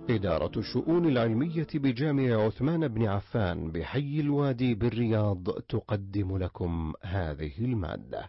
إدارة الشؤون العلمية بجامع عثمان بن عفان بحي الوادي بالرياض تقدم لكم هذه المادة.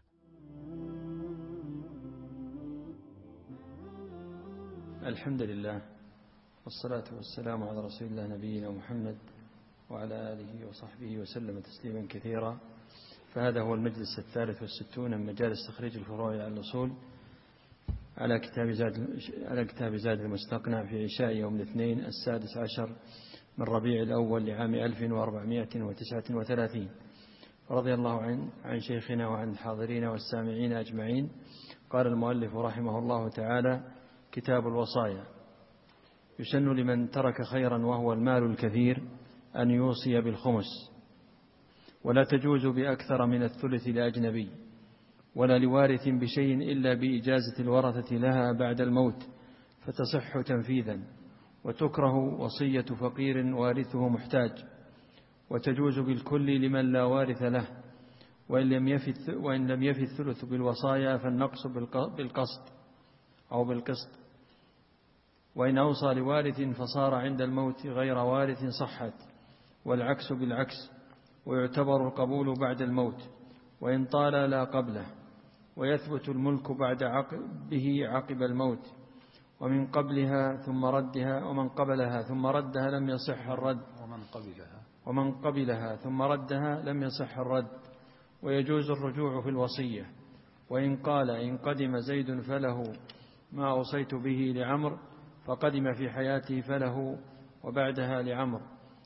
الحمد لله والصلاة والسلام على رسول الله نبينا محمد وعلى آله وصحبه وسلم تسليما كثيرا. فهذا هو المجلس 63 من مجالس تخريج الفروع على الأصول على كتاب زاد المستقنع في عشاء يوم الاثنين 16 من ربيع الأول لعام 1439. رضي الله عن شيخنا وعن الحاضرين والسامعين أجمعين. قال المؤلف رحمه الله تعالى: كتاب الوصايا. يسن لمن ترك خيرا وهو المال الكثير أن يوصي بالخمس، ولا تجوز بأكثر من الثلث لأجنبي ولا لوارث بشيء إلا بإجازة الورثة لها بعد الموت فتصح تنفيذا، وتكره وصية فقير وارثه محتاج، وتجوز بالكل لمن لا وارث له، وإن لم يفي الثلث بالوصايا فالنقص بالقسط أو بالقسط. وإن أوصى لوارث فصار عند الموت غير وارث صحت، والعكس بالعكس، ويعتبر القبول بعد الموت وإن طال لا قبله، ويثبت الملك بعد عقب الموت. ومن قبلها ثم ردها ومن قبلها ثم ردها لم يصح الرد، ومن قبلها ثم ردها لم يصح الرد. ويجوز الرجوع في الوصية، وإن قال: إن قدم زيد فله ما أوصيت به لعمر، فقدم في حياته فله وبعدها لعمر.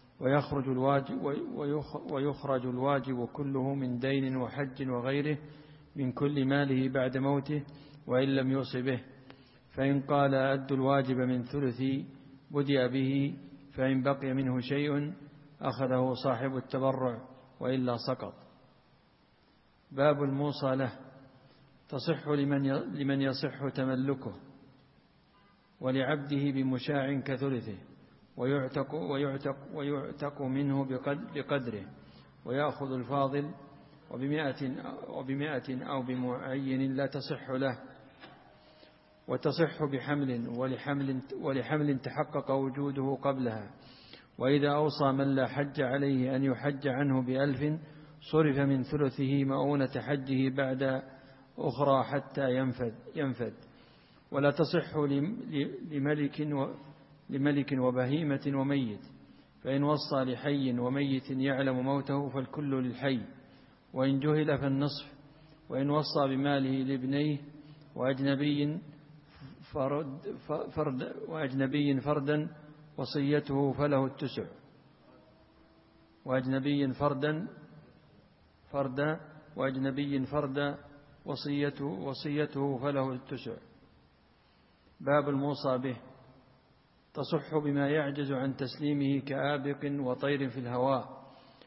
ويخرج الواجب كله من دين وحج وغيره من كل ماله بعد موته وإن لم يوص به. فإن قال: أد الواجب من ثلثي بدأ به، فإن بقي منه شيء أخذه صاحب التبرع وإلا سقط. باب الموصى له. تصح لمن يصح تملكه، ولعبده بمشاع كثلثه، ويعتق منه بقدره، ويأخذ الفاضل، وبمائة أو بمعين لا تصح له. وتصح بحمل ولحمل تحقق وجوده قبلها. وإذا أوصى من لا حج عليه أن يحج عنه ب1000 صرف من ثلثه مؤونة حجه بعد أخرى حتى ينفد. ولا تصح لملك وبهيمة وميت، فإن وصى لحي وميت يعلم موته فالكل للحي، وإن جهل فالنصف. وإن وصى بماله لابنيه وأجنبي فردا وصيته فله التسع. وأجنبي فردا وصيته فله التسع. باب الموصى به. تصح بما يعجز عن تسليمه كآبق وطير في الهواء،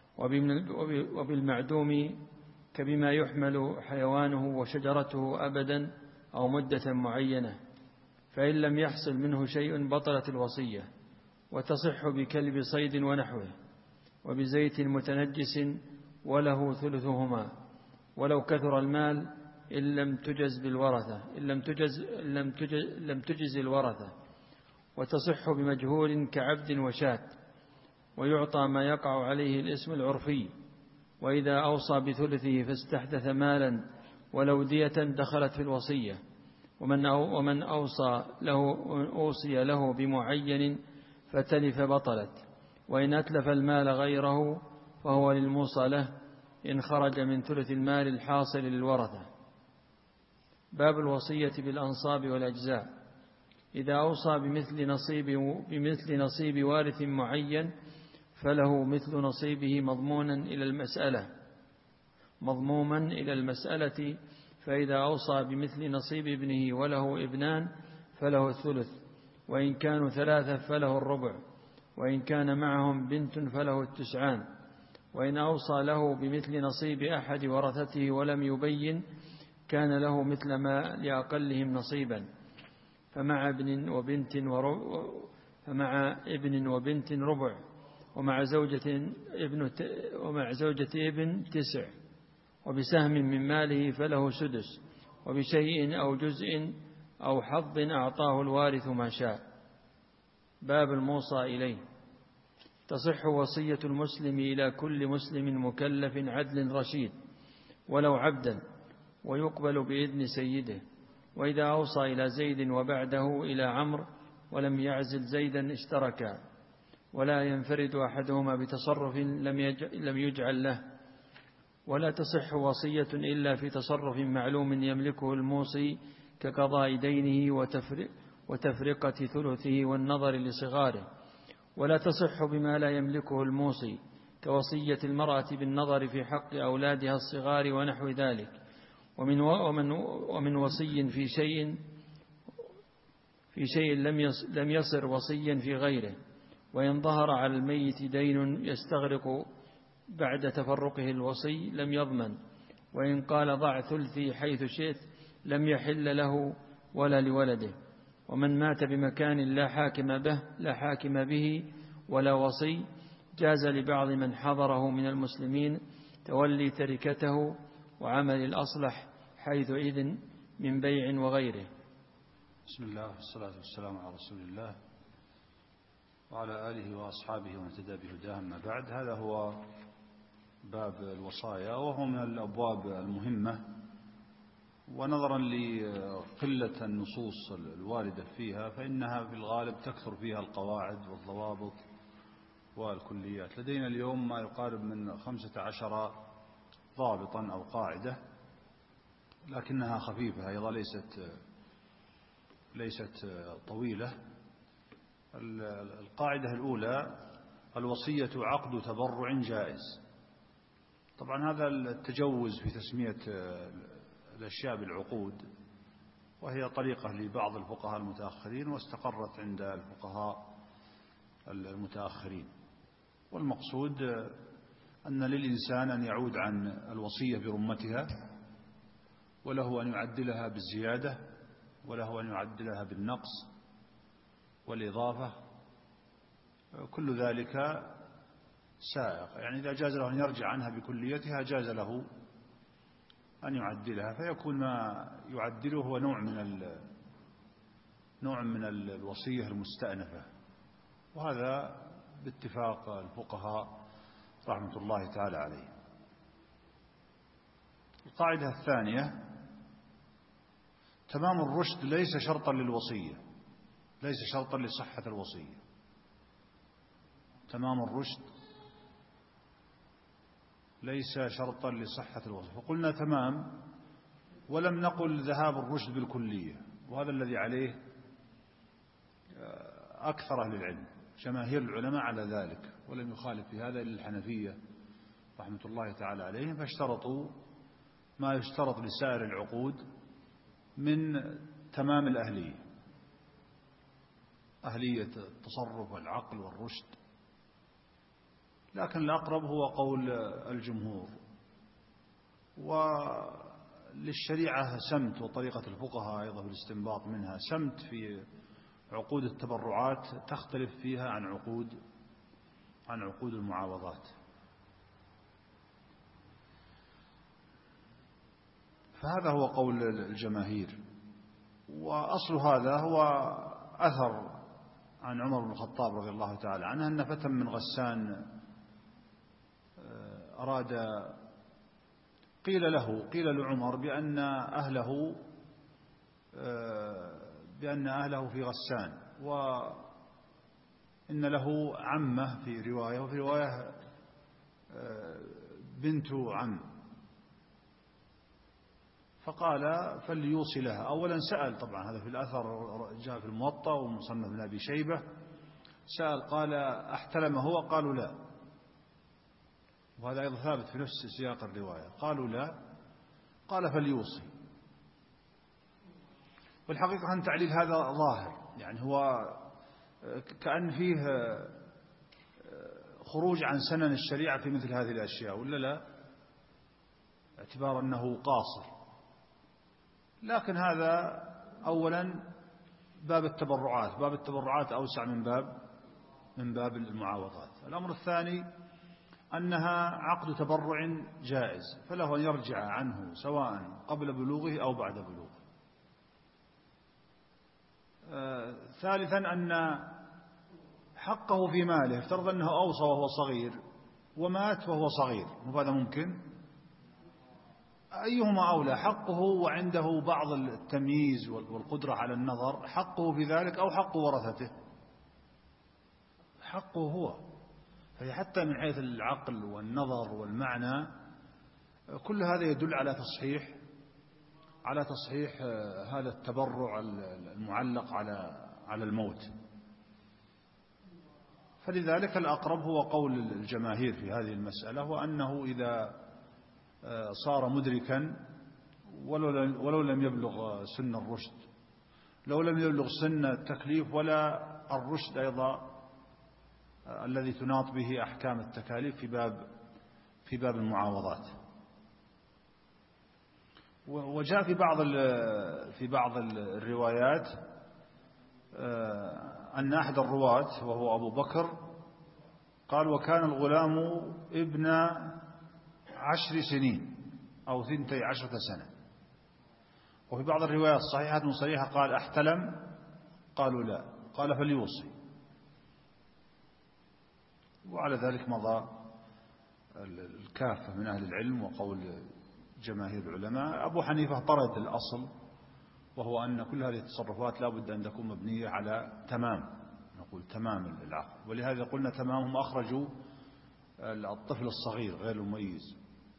وبالمعدوم كبما يحمل حيوانه وشجرته أبدا أو مدة معينة، فإن لم يحصل منه شيء بطلت الوصية. وتصح بكلب صيد ونحوه، وبزيت متنجس وله ثلثهما، ولو كثر المال إن لم تجز الورثة. وتصح بمجهول كعبد وشاة، ويعطى ما يقع عليه الاسم العرفي. وإذا أوصى بثلثه فاستحدث مالا ولو دية دخلت في الوصية. ومن أوصي له بمعين فتلف بطلت. وإن أتلف المال غيره فهو للموصى له إن خرج من ثلث المال الحاصل للورثة. باب الوصية بالأنصاب والأجزاء. إذا أوصى بمثل نصيب وارث معين فله مثل نصيبه مضموما إلى المسألة. فإذا أوصى بمثل نصيب ابنه وله ابنان فله الثلث، وإن كانوا 3 فله الربع، وإن كان معهم بنت فله التسعان. وإن أوصى له بمثل نصيب أحد ورثته ولم يبين كان له مثل ما لأقلهم نصيبا، فمع ابن وبنت ربع، ومع زوجة ابن 9، وبسهم من ماله فله سدس، وبشيء أو جزء أو حظ أعطاه الوارث ما شاء. باب الموصى إليه. تصح وصية المسلم إلى كل مسلم مكلف عدل رشيد ولو عبدا، ويقبل بإذن سيده. وإذا أوصى إلى زيد وبعده إلى عمرو ولم يعزل زيدا اشتركا، ولا ينفرد أحدهما بتصرف لم يجعل له. ولا تصح وصية إلا في تصرف معلوم يملكه الموصي كقضاء دينه وتفرقة ثلثه والنظر لصغاره. ولا تصح بما لا يملكه الموصي كوصية المرأة بالنظر في حق أولادها الصغار ونحو ذلك. ومن وصي في شيء لم يصر وصيا في غيره. وإن ظهر على الميت دين يستغرق بعد تفرقه الوصي لم يضمن. وإن قال ضع ثلثي حيث شئت لم يحل له ولا لولده. ومن مات بمكان لا حاكم به ولا وصي جاز لبعض من حضره من المسلمين تولي تركته وعمل الأصلح حيث إذن من بيع وغيره. بسم الله والصلاة والسلام على رسول الله وعلى آله وأصحابه ومن اهتدى بهداه. أما بعد، هذا هو باب الوصايا، وهو من الأبواب المهمة، ونظرا لقلة النصوص الواردة فيها فإنها في الغالب تكثر فيها القواعد والضوابط والكليات. لدينا اليوم ما يقارب من 15 ضابطا أو قاعدة، لكنها خفيفة أيضا، ليست طويلة. القاعدة الأولى: الوصية عقد تبرع جائز. طبعا هذا التجوز في تسمية الأشياء بالعقود، وهي طريقة لبعض الفقهاء المتأخرين واستقرت عند الفقهاء المتأخرين. والمقصود أن للإنسان أن يعود عن الوصية برمتها، وله أن يعدلها بالزيادة، وله أن يعدلها بالنقص والإضافة. كل ذلك سائق، يعني إذا جاز له أن يرجع عنها بكليتها جاز له أن يعدلها، فيكون ما يعدله هو نوع من الوصية المستأنفة. وهذا باتفاق الفقهاء رحمة الله تعالى عليه. القاعدة الثانية: تمام الرشد ليس شرطا للوصية، ليس شرطا لصحة الوصية. تمام الرشد ليس شرطا لصحة الوصية. فقلنا تمام ولم نقل ذهاب الرشد بالكلية، وهذا الذي عليه أكثر أهل العلم، جماهير العلماء على ذلك، ولم يخالف في هذا إلا الحنفية رحمة الله تعالى عليهم، فاشترطوا ما يشترط لسائر العقود من تمام الأهلية، أهلية التصرف والعقل والرشد. لكن الأقرب هو قول الجمهور. وللشريعة سمت، وطريقة الفقهاء أيضا في الاستنباط منها سمت في عقود التبرعات تختلف فيها عن عقود المعاوضات. فهذا هو قول الجماهير. وأصل هذا هو أثر عن عمر بن الخطاب رضي الله تعالى عنه أن فتى من غسان أراد، قيل لعمر بأن أهله في غسان، وإن له عمة في رواية، وفي رواية بنت عم. فقال فليوصي لها. أولا سأل، طبعا هذا في الأثر جاء في الموطأ ومصنف ابن أبي شيبة، سأل قال أحتلم هو؟ قالوا لا، وهذا أيضا ثابت في نفس سياق الرواية، قالوا لا، قال فليوصي. والحقيقة أن تعليل هذا ظاهر، يعني هو كأن فيه خروج عن سنن الشريعة في مثل هذه الأشياء، ولا لا؟ اعتبار أنه قاصر. لكن هذا أولا باب التبرعات أوسع من باب المعاوضات. الأمر الثاني أنها عقد تبرع جائز، فله أن يرجع عنه سواء قبل بلوغه أو بعد بلوغه. ثالثا أن حقه في ماله، افترض أنه أوصى وهو صغير ومات وهو صغير، وهذا ممكن، أيهما أولى؟ حقه وعنده بعض التمييز والقدرة على النظر، حقه في ذلك أو حق ورثته؟ حقه هو. فهي حتى من حيث العقل والنظر والمعنى كل هذا يدل على تصحيح هذا التبرع المعلق على الموت. فلذلك الأقرب هو قول الجماهير في هذه المسألة، وأنه إذا صار مدركا ولو لم يبلغ سن الرشد، لو لم يبلغ سن التكليف ولا الرشد أيضا الذي تناط به أحكام التكاليف في باب المعاوضات. وجاء في بعض الروايات أن أحد الرواة وهو أبو بكر قال: وكان الغلام ابن 10 سنين أو 12 سنة. وفي بعض الروايات الصحيحة صريحة قال: احتلم؟ قالوا لا، قال: فليوصي. وعلى ذلك مضى الكافة من أهل العلم وقول جماهير العلماء. أبو حنيفة طرد الأصل، وهو أن كل هذه التصرفات لا بد أن تكون مبنية على نقول تمام العقل، ولهذا قلنا تمامهم أخرجوا الطفل الصغير غير المميز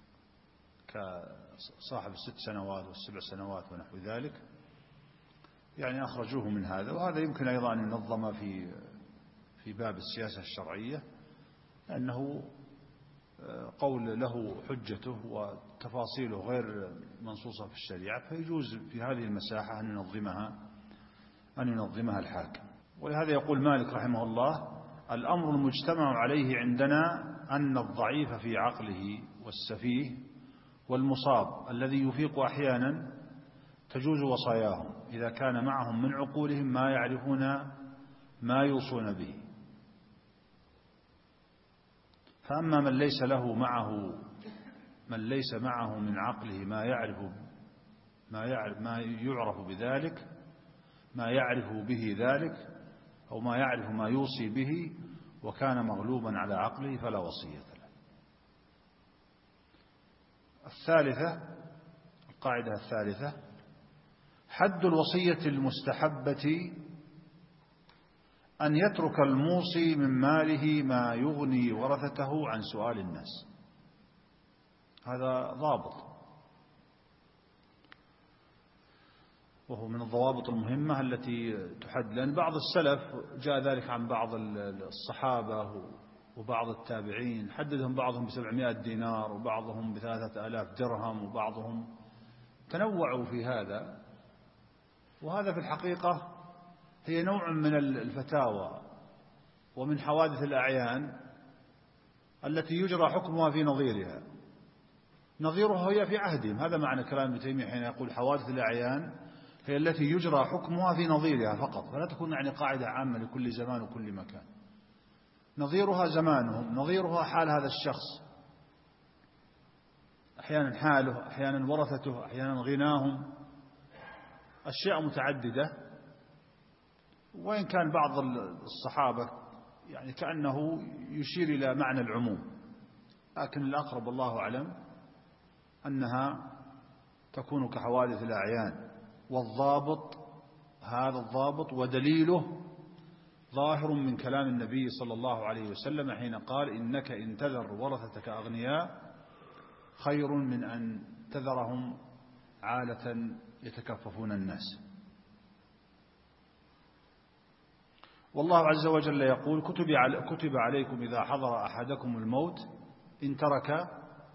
كصاحب 6 سنوات و7 سنوات ونحو ذلك، يعني أخرجوه من هذا. وهذا يمكن أيضا أن ينظم في باب السياسة الشرعية، لأنه قول له حجته وتفاصيله غير منصوصة في الشريعة، فيجوز في هذه المساحة أن ينظمها الحاكم. ولهذا يقول مالك رحمه الله: الأمر المجتمع عليه عندنا أن الضعيف في عقله والسفيه والمصاب الذي يفيق أحيانا تجوز وصاياهم إذا كان معهم من عقولهم ما يعرفون ما يوصون به. فأما من ليس معه من عقله ما يعرف به ذلك أو ما يعرف ما يوصي به وكان مغلوبا على عقله فلا وصية له. القاعدة الثالثة: حد الوصية المستحبة أن يترك الموصي من ماله ما يغني ورثته عن سؤال الناس. هذا ضابط، وهو من الضوابط المهمة التي تحد، لأن بعض السلف جاء ذلك عن بعض الصحابة وبعض التابعين، حددهم بعضهم ب700 دينار وبعضهم ب3000 درهم وبعضهم تنوعوا في هذا. وهذا في الحقيقة هي نوع من الفتاوى ومن حوادث الأعيان التي يجرى حكمها في نظيرها هي في عهدهم. هذا معنى كلام ابن تيمية حين يقول حوادث الأعيان هي التي يجرى حكمها في نظيرها فقط، فلا تكون يعني قاعدة عامة لكل زمان وكل مكان. نظيرها زمانهم، نظيرها حال هذا الشخص، أحيانا حاله، أحيانا ورثته، أحيانا غناهم، أشياء متعددة. وإن كان بعض الصحابة يعني كأنه يشير إلى معنى العموم، لكن الأقرب والله أعلم أنها تكون كحوادث الأعيان. والضابط هذا الضابط ودليله ظاهر من كلام النبي صلى الله عليه وسلم حين قال: إنك إن تذر ورثتك أغنياء خير من أن تذرهم عالة يتكففون الناس. والله عز وجل يقول: كتب عليكم إذا حضر أحدكم الموت إن ترك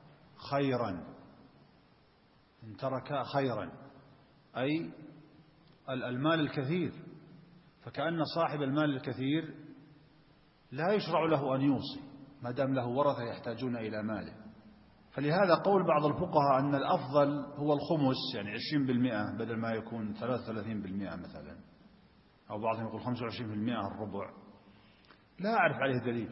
خيرا، أي المال الكثير. فكأن صاحب المال الكثير لا يشرع له أن يوصي ما دام له ورثة يحتاجون إلى ماله. فلهذا قول بعض الفقهاء أن الأفضل هو الخمس، يعني 20% بدل ما يكون 33% مثلا، أو بعضهم يقول 25% الربع، لا أعرف عليه دليل.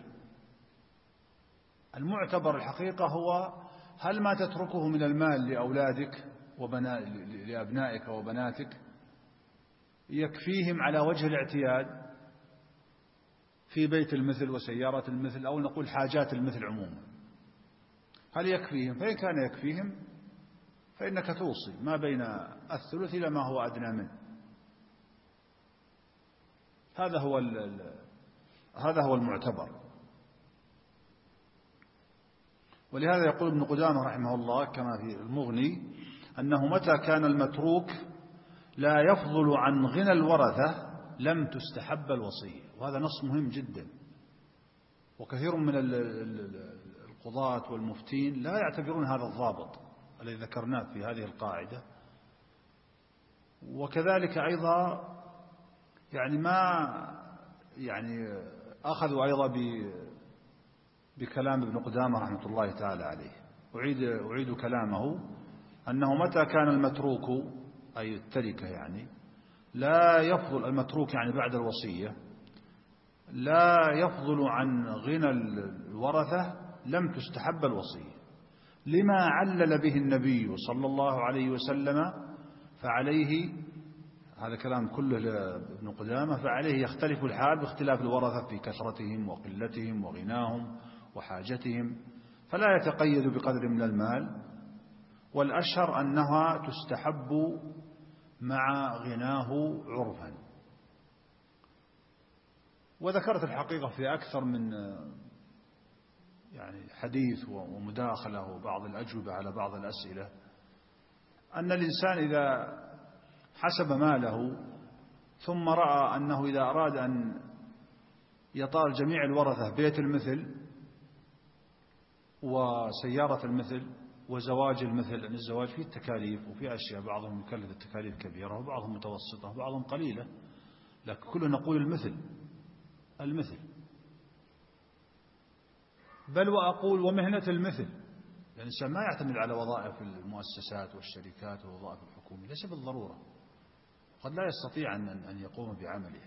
المعتبر الحقيقة هو هل ما تتركه من المال لأولادك لأبنائك وبناتك يكفيهم على وجه الاعتياد في بيت المثل وسيارة المثل، أو نقول حاجات المثل عموما، هل يكفيهم؟ فإن كان يكفيهم فإنك توصي ما بين الثلث إلى ما هو أدنى منه. هذا هو المعتبر. ولهذا يقول ابن قدامة رحمه الله كما في المغني أنه متى كان المتروك لا يفضل عن غنى الورثة لم تستحب الوصية. وهذا نص مهم جدا، وكثير من القضاة والمفتين لا يعتبرون هذا الضابط الذي ذكرناه في هذه القاعدة. وكذلك أيضا أخذوا أيضا بكلام ابن قدامة رحمة الله تعالى عليه. أعيد كلامه أنه متى كان المتروك أي التركة لا يفضل، المتروك بعد الوصية لا يفضل عن غنى الورثة لم تستحب الوصية، لما علل به النبي صلى الله عليه وسلم. فعليه هذا كلام كله لابن قدامة، فعليه يختلف الحال باختلاف الورثة في كثرتهم وقلتهم وغناهم وحاجتهم، فلا يتقيد بقدر من المال. والأشهر أنها تستحب مع غناه عرفا. وذكرت الحقيقة في أكثر من حديث ومداخلة وبعض الأجوبة على بعض الأسئلة أن الإنسان إذا حسب ماله ثم رأى أنه إذا أراد أن يطال جميع الورثة بيت المثل وسيارة المثل وزواج المثل، أن الزواج فيه التكاليف وفيه أشياء، بعضهم يكلف التكاليف كبيرة وبعضهم متوسطة وبعضهم قليلة، لكن كلنا نقول المثل، بل وأقول ومهنة المثل. الإنسان ما يعتمد على وظائف المؤسسات والشركات ووظائف الحكومة، ليس بالضرورة، قد لا يستطيع أن يقوم بعمله.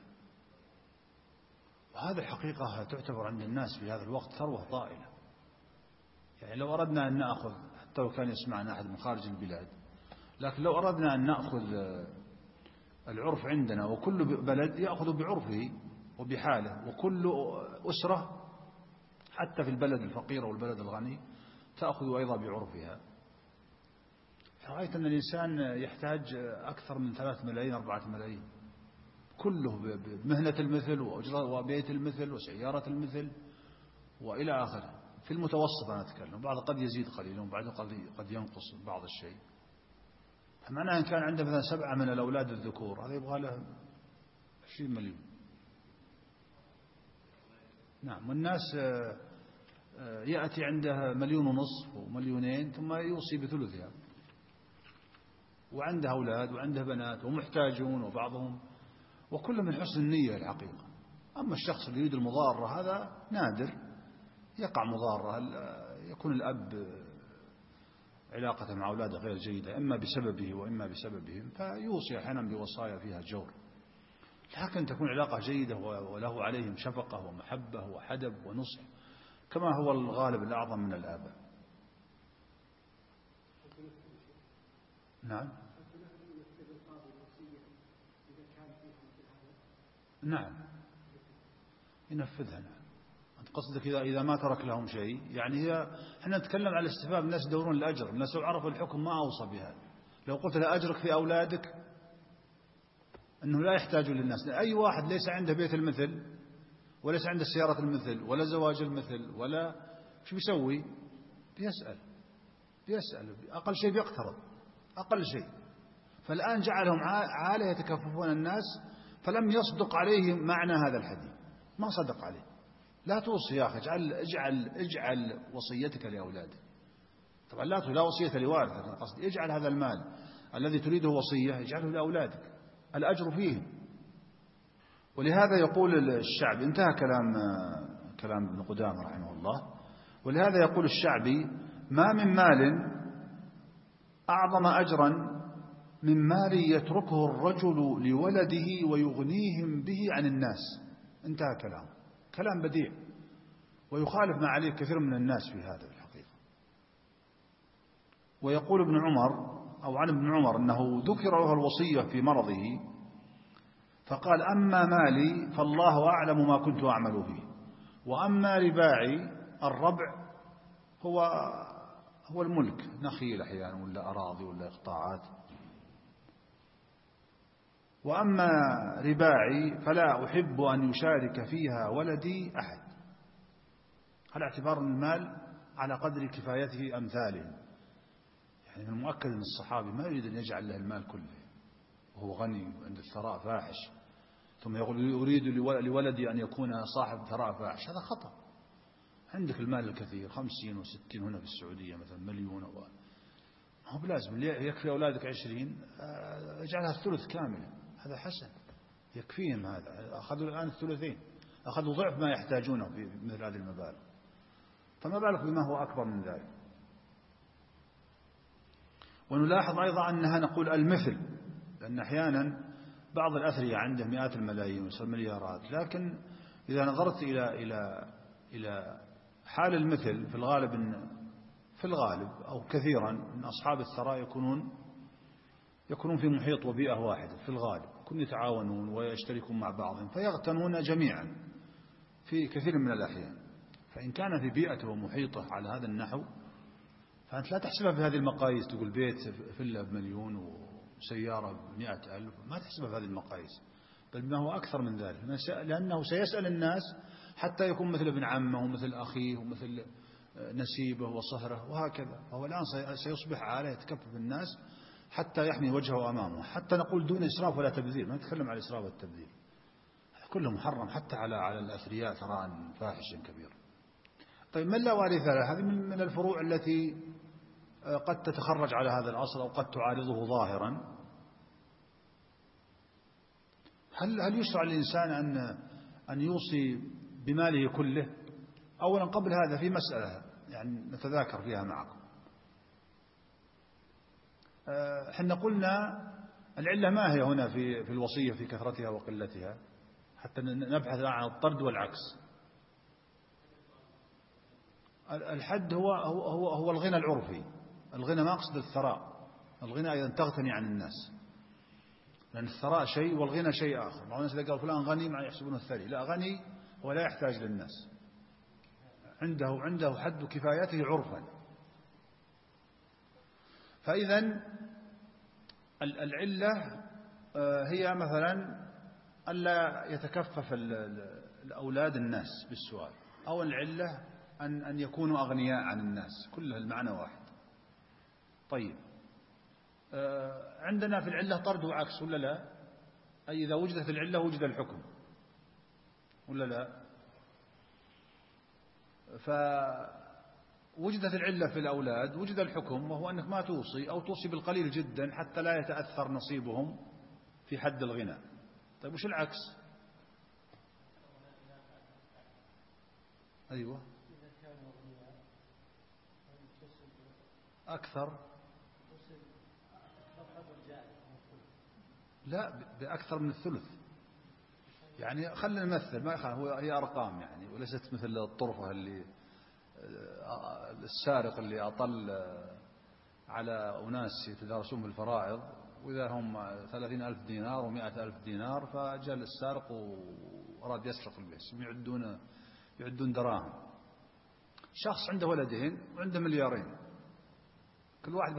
وهذه الحقيقة تعتبر عند الناس في هذا الوقت ثروة طائلة. لو أردنا أن نأخذ، حتى لو كان يسمعنا أحد من خارج البلاد، لكن لو أردنا أن نأخذ العرف عندنا، وكل بلد يأخذ بعرفه وبحاله، وكل أسرة حتى في البلد الفقير والبلد الغني تأخذ أيضا بعرفها. رأيت أن الإنسان يحتاج أكثر من 3 ملايين 4 ملايين، كله بمهنة المثل وبيت المثل وسيارة المثل وإلى آخره. في المتوسط أنا أتكلم، بعض قد يزيد قليلا وبعض قد ينقص بعض الشيء. معناه إن كان عنده مثلا 7 من الأولاد الذكور، هذا يبغى له 20 مليون. نعم. والناس يأتي عنده 1.5 مليون و2 ثم يوصي بثلثها، وعنده أولاد وعنده بنات ومحتاجون وبعضهم، وكل من حسن النية الحقيقة. أما الشخص اللي يريد المضارة هذا نادر يقع مضارة، يكون الأب علاقته مع أولاده غير جيدة، إما بسببه وإما بسببهم، فيوصي أحيانا بوصايا فيها جور. لكن تكون علاقة جيدة وله عليهم شفقة ومحبة وحدب ونصح، كما هو الغالب الأعظم من الآباء. نعم ينفذها. نعم. قصدك إذا ما ترك لهم شيء، احنا نتكلم على الاستحباب. الناس يدورون الأجر، الناس لو عرفوا الحكم ما أوصى بهذا. لو قلت له أجرك في أولادك أنه لا يحتاج للناس. أي واحد ليس عنده بيت المثل وليس عنده سيارة المثل ولا زواج المثل ولا شو بيسوي؟ بيسأل أقل شيء، بيقترض أقل شيء. فالآن جعلهم عالة يتكففون الناس، فلم يصدق عليه معنى هذا الحديث، ما صدق عليه. لا توصي يا أخي، اجعل وصيتك لأولادك. طبعا لا وصية لوارثك، قصدي اجعل هذا المال الذي تريده وصية اجعله لأولادك، الأجر فيه. ولهذا يقول الشعبي، انتهى كلام ابن قدامة رحمه الله، ولهذا يقول الشعبي: ما من مال أعظم أجرا من مال يتركه الرجل لولده ويغنيهم به عن الناس. انتهى كلام بديع، ويخالف ما عليه كثير من الناس في هذا الحقيقة. ويقول ابن عمر أو عن ابن عمر أنه ذكر له الوصية في مرضه، فقال أما مالي فالله أعلم ما كنت أعمل فيه، وأما رباعي الربع هو الملك، نخيل أحيانا ولا أراضي ولا إقطاعات، وأما رباعي فلا أحب أن يشارك فيها ولدي أحد، على اعتبار المال على قدر كفايته أمثالهم. يعني من المؤكد أن الصحابي ما يريد أن يجعل له المال كله وهو غني وعند الثراء فاحش، ثم يقول أريد لولدي أن يكون صاحب ثراء فاحش، هذا خطأ. عندك المال الكثير 50 و60 هنا في السعودية مثلا مليون، هو بلازم يكفي أولادك 20 اجعلها الثلث كامل، هذا حسن يكفيهم. هذا أخذوا الآن الثلثين، أخذوا ضعف ما يحتاجونه في مثل هذه المبالغ، فما بالك بما هو أكبر من ذلك. ونلاحظ أيضا أنها نقول المثل، لأن أحيانا بعض الأثرياء عنده مئات الملايين والمليارات، لكن إذا نظرت إلى حال المثل في الغالب أو كثيرا من أصحاب الثراء يكونون في محيط وبيئة واحدة في الغالب، يكونون يتعاونون ويشتركون مع بعضهم فيغتنون جميعا في كثير من الأحيان. فإن كان في بيئته ومحيطه على هذا النحو فأنت لا تحسبها في هذه المقاييس، تقول بيت فيلا بمليون وسيارة ب100,000، ما تحسبها في هذه المقاييس، بل ما هو أكثر من ذلك، لأنه سيسأل الناس حتى يكون مثل ابن عمه ومثل أخيه ومثل نسيبه وصهره وهكذا. فهو الآن سيصبح عالة يتكفف الناس حتى يحمي وجهه أمامه، حتى نقول دون إسراف ولا تبذير، ما نتكلم على الإسراف والتبذير، كله محرم حتى على الأثرياء ثراء فاحشا كبيرا. طيب من لا وارث له، هذه من الفروع التي قد تتخرج على هذا الأصل أو قد تعارضه ظاهرا. هل يشرع للإنسان أن يوصي بماله كله؟ أولا قبل هذا في مسألة يعني نتذاكر فيها معكم. حنا قلنا العلة ما هي هنا في الوصية في كثرتها وقلتها، حتى نبحث عن الطرد والعكس. الحد هو الغنى العرفي، الغنى ما أقصد الثراء، الغنى أيضا تغتني عن الناس، لأن الثراء شيء والغنى شيء آخر. بعض الناس إذا قال فلان غني ما يحسبونه الثري، لا، غني ولا يحتاج للناس، عنده حد كفايته عرفا. فإذا العلة هي مثلا ألا يتكفف الأولاد الناس بالسؤال، أو العلة أن يكونوا أغنياء عن الناس، كلها المعنى واحد. طيب عندنا في العلة طرد وعكس ولا لا؟ أي إذا وجدت العلة وجد الحكم ولا لا؟ فوجدت العلة في الأولاد وجد الحكم، وهو أنك ما توصي أو توصي بالقليل جدا حتى لا يتأثر نصيبهم في حد الغنى. طيب وش العكس؟ أيوة أكثر، لا بأكثر من الثلث. يعني خلينا نمثل، هي أرقام يعني، وليست مثل الطرفة اللي السارق اللي أطل على أناس يتدارسون بالفرائض، وإذا هم 30,000 دينار و100,000 دينار، فجاء السارق وأراد يسرق البيت، يعدون دراهم. شخص عنده ولدين وعنده مليارين، كل واحد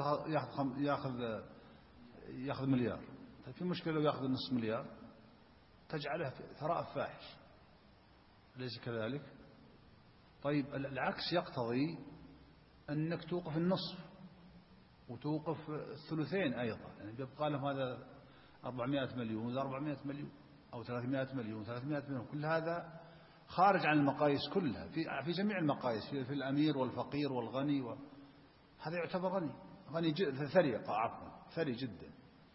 ياخذ مليار. طيب في مشكلة لو ياخذ نصف مليار؟ تجعله ثراء فاحش، أليس كذلك؟ طيب العكس يقتضي أنك توقف النصف وتوقف الثلثين أيضا، يعني يبقى لهم هذا 400 مليون وذا 400 مليون أو 300 مليون 300 مليون، كل هذا خارج عن المقاييس كلها، في جميع المقاييس، في الأمير والفقير والغني هذا يعتبر غني ثري جدا.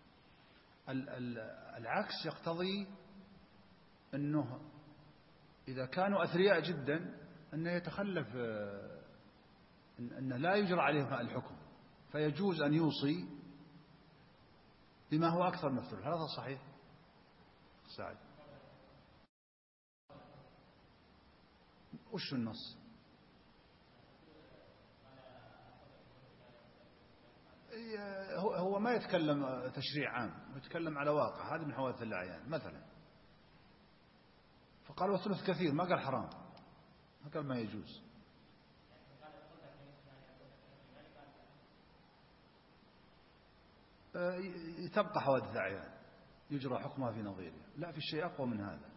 العكس يقتضي أنه إذا كانوا أثرياء جدا أنه يتخلف، أنه لا يجرى عليهم الحكم، فيجوز أن يوصي بما هو أكثر من الثلث. هذا صحيح سعد؟ وش النص؟ هو ما يتكلم تشريع عام، يتكلم على واقع، هذا من حوادث الأعيان. مثلا فقال والثلث كثير، ما قال حرام، ما قال ما يجوز. تبقى حوادث أعيان يجرى حكمها في نظيره. لا، في شيء أقوى من هذا،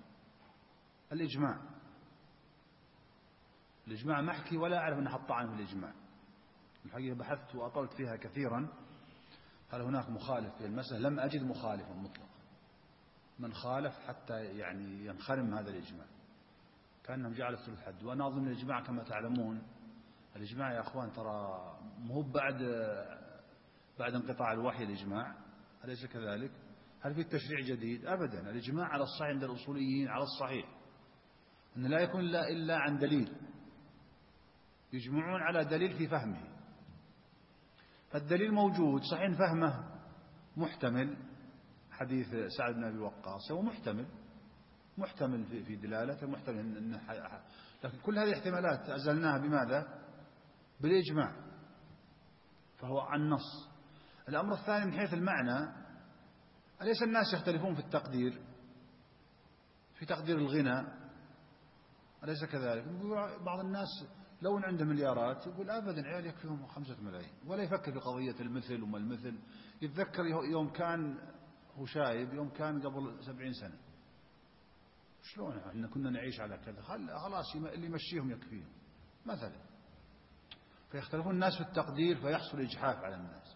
الإجماع محكي، ولا أعرف أن حط عنه الإجماع. الحقيقة بحثت وأطلت فيها كثيرا، هل هناك مخالف في المسألة؟ لم أجد مخالفا مطلقا، من خالف حتى يعني ينخرم هذا الإجماع، كأنهم جعل الثلث حد. وأنا أظن الإجماع كما تعلمون، الإجماع يا أخوان ترى مو بعد انقطاع الوحي الإجماع، أليس كذلك؟ هل في التشريع جديد؟ أبدا. الإجماع على الصحيح عند الأصوليين، على الصحيح أن لا يكون إلا عن دليل، يجمعون على دليل في فهمه. فالدليل موجود، صحيح فهمه محتمل، حديث سعد بن أبي وقاص هو محتمل في دلالته، محتمل لكن كل هذه الاحتمالات أزلناها بماذا؟ بالإجماع، فهو عن نص. الأمر الثاني من حيث المعنى، أليس الناس يختلفون في التقدير، في تقدير الغنى، أليس كذلك؟ بعض الناس لو عنده مليارات يقول أبدا عيال يكفيهم 5 ملايين، ولا يفكر في قضية المثل وما المثل. يتذكر يوم كان هو شايب، يوم كان قبل 70 سنة، شلون احنا كنا نعيش على كذا، خلاص اللي يمشيهم يكفيهم مثلا. فيختلفون الناس في التقدير، فيحصل إجحاف على الناس.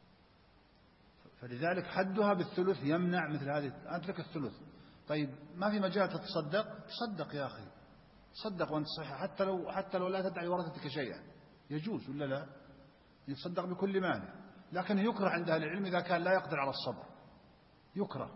فلذلك حدها بالثلث يمنع مثل هذه. أنت لك الثلث، طيب ما في مجال تتصدق؟ تصدق يا أخي، تصدق وأنت صحيح، حتى لو لا تدعي ورثتك شيئا، يجوز ولا لا؟ يتصدق بكل مال، لكن يكره عند أهل العلم إذا كان لا يقدر على الصبر، يكره.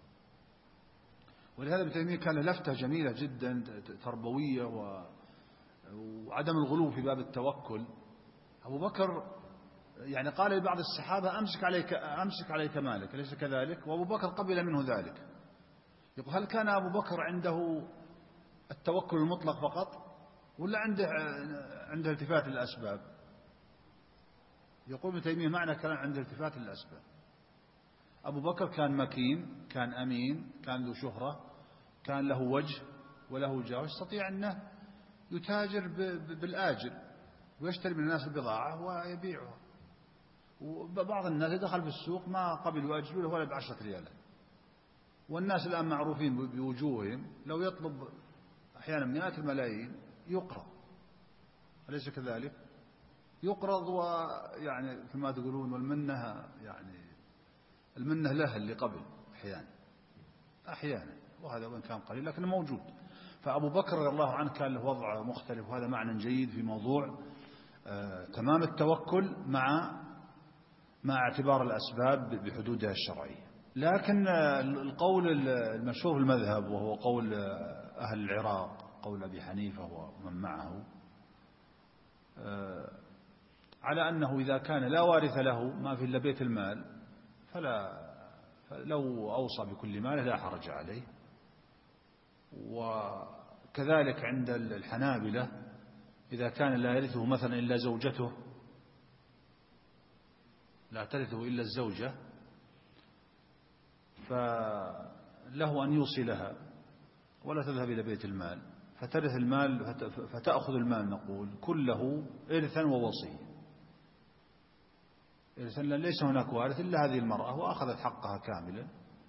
ولهذا ابن تيمية كان له لفتة جميلة جدا تربوية وعدم الغلو في باب التوكل. أبو بكر يعني قال لبعض الصحابة أمسك عليك مالك، أليس كذلك؟ وأبو بكر قبل منه ذلك. يقول هل كان أبو بكر عنده التوكل المطلق فقط، ولا عنده التفات للأسباب؟ يقول ابن تيمية معنى كلام عنده التفات للأسباب. أبو بكر كان مكين، كان أمين، كان ذو شهرة، كان له وجه وله جاه، يستطيع أنه يتاجر بالآجل ويشتري من الناس البضاعة ويبيعها. وبعض الناس دخل في السوق ما قبلوا يأجلوا له ولا ب10 ريالات. والناس الآن معروفين بوجوههم، لو يطلب أحيانا مئات الملايين يقرض، أليس كذلك؟ يقرض، ويعني كما تقولون والمنة، يعني المنة له اللي قبل أحيانا، وهذا وإن كان قليل لكنه موجود. فأبو بكر رضي الله عنه كان له وضع مختلف، وهذا معنى جيد في موضوع تمام التوكل مع اعتبار الأسباب بحدودها الشرعية. لكن القول المشهور في المذهب، وهو قول أهل العراق، قول أبي حنيفة ومن معه، على أنه إذا كان لا وارث له، ما في إلا بيت المال، فلو أوصى بكل ماله لا حرج عليه. وكذلك عند الحنابلة إذا كان لا يرثه مثلا إلا زوجته، لا ترثه إلا الزوجة، فله أن يوصي لها ولا تذهب إلى بيت المال، فترث المال، فتأخذ المال نقول كله إرثا ووصية، إرثا لأن ليس هناك وارث إلا هذه المرأة، وأخذت حقها كاملا.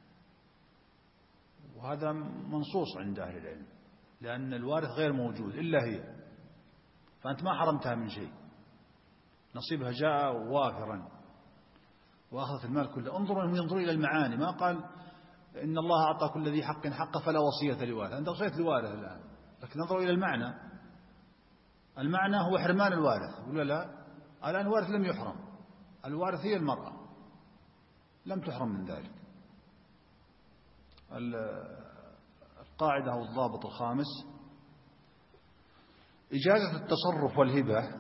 وهذا منصوص عند أهل العلم، لأن الوارث غير موجود إلا هي، فأنت ما حرمتها من شيء، نصيبها جاء وافرا وأخذت المال كله. ينظروا إلى المعاني، ما قال إن الله أعطى كل ذي حق حقه فلا وصية لوارث، أنت وصيت لوارث الآن، لكن نظروا إلى المعنى هو حرمان الوارث ولا لا؟ الآن الوارث لم يحرم، الوارث هي المرأة، لم تحرم من ذلك. القاعدة أو الضابط الخامس: إجازة التصرف والهبة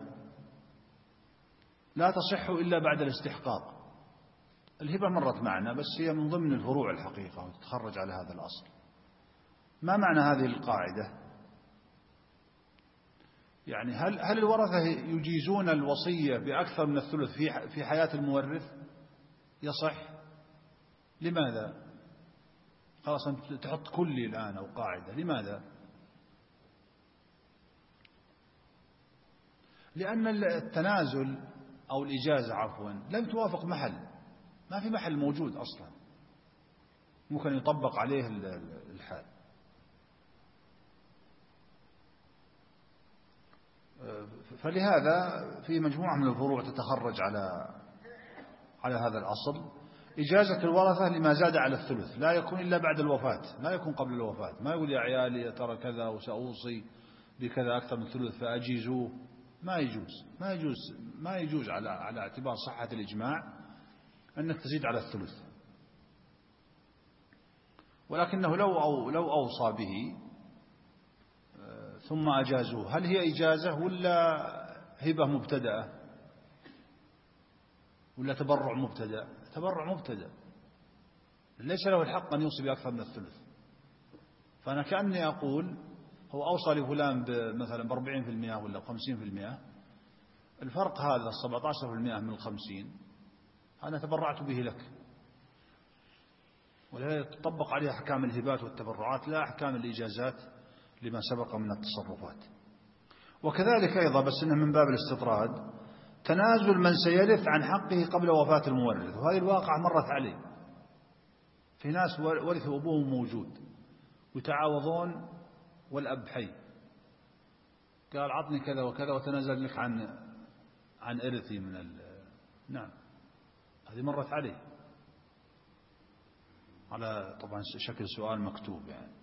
لا تصح إلا بعد الاستحقاق. الهبة مرت معنا، بس هي من ضمن الفروع الحقيقة وتتخرج على هذا الأصل. ما معنى هذه القاعدة؟ يعني هل الورثة يجيزون الوصية بأكثر من الثلث في حياة المورث؟ يصح. لماذا؟ خلاص أنت تحط كلي الآن أو قاعدة، لماذا؟ لأن التنازل أو الإجازة عفوا لم توافق محل، ما في محل موجود أصلا ممكن يطبق عليه الحال. فلهذا في مجموعة من الفروع تتخرج على هذا الأصل. إجازة الورثة لما زاد على الثلث لا يكون إلا بعد الوفاة، لا يكون قبل الوفاة. ما يقول يا عيالي ترى كذا وسأوصي بكذا أكثر من ثلث فأجيزوه، ما يجوز على اعتبار صحة الإجماع أنك تزيد على الثلث. ولكنه لو أوصى به ثم أجازوه، هل هي إجازة ولا هبة مبتدأة ولا تبرع مبتدأ؟ تبرع مبتدأ، ليس له الحق أن يوصي بأكثر من الثلث. فأنا كأني أقول هو أوصى لفلان مثلا ب40% ولا ب50%، الفرق هذا 17% من 50 أنا تبرعت به لك، ولا تطبق عليه أحكام الهبات والتبرعات لا أحكام الإجازات لما سبق من التصرفات. وكذلك أيضا بس إنه من باب الاستطراد تنازل من سيرث عن حقه قبل وفاة المورث، وهذه الواقع مرت عليه. في ناس ورثوا أبوهم موجود وتعاوضون والأب حي، قال عطني كذا وكذا وتنازل لك عن إرثي نعم، هذه مرت عليه على طبعا شكل سؤال مكتوب يعني.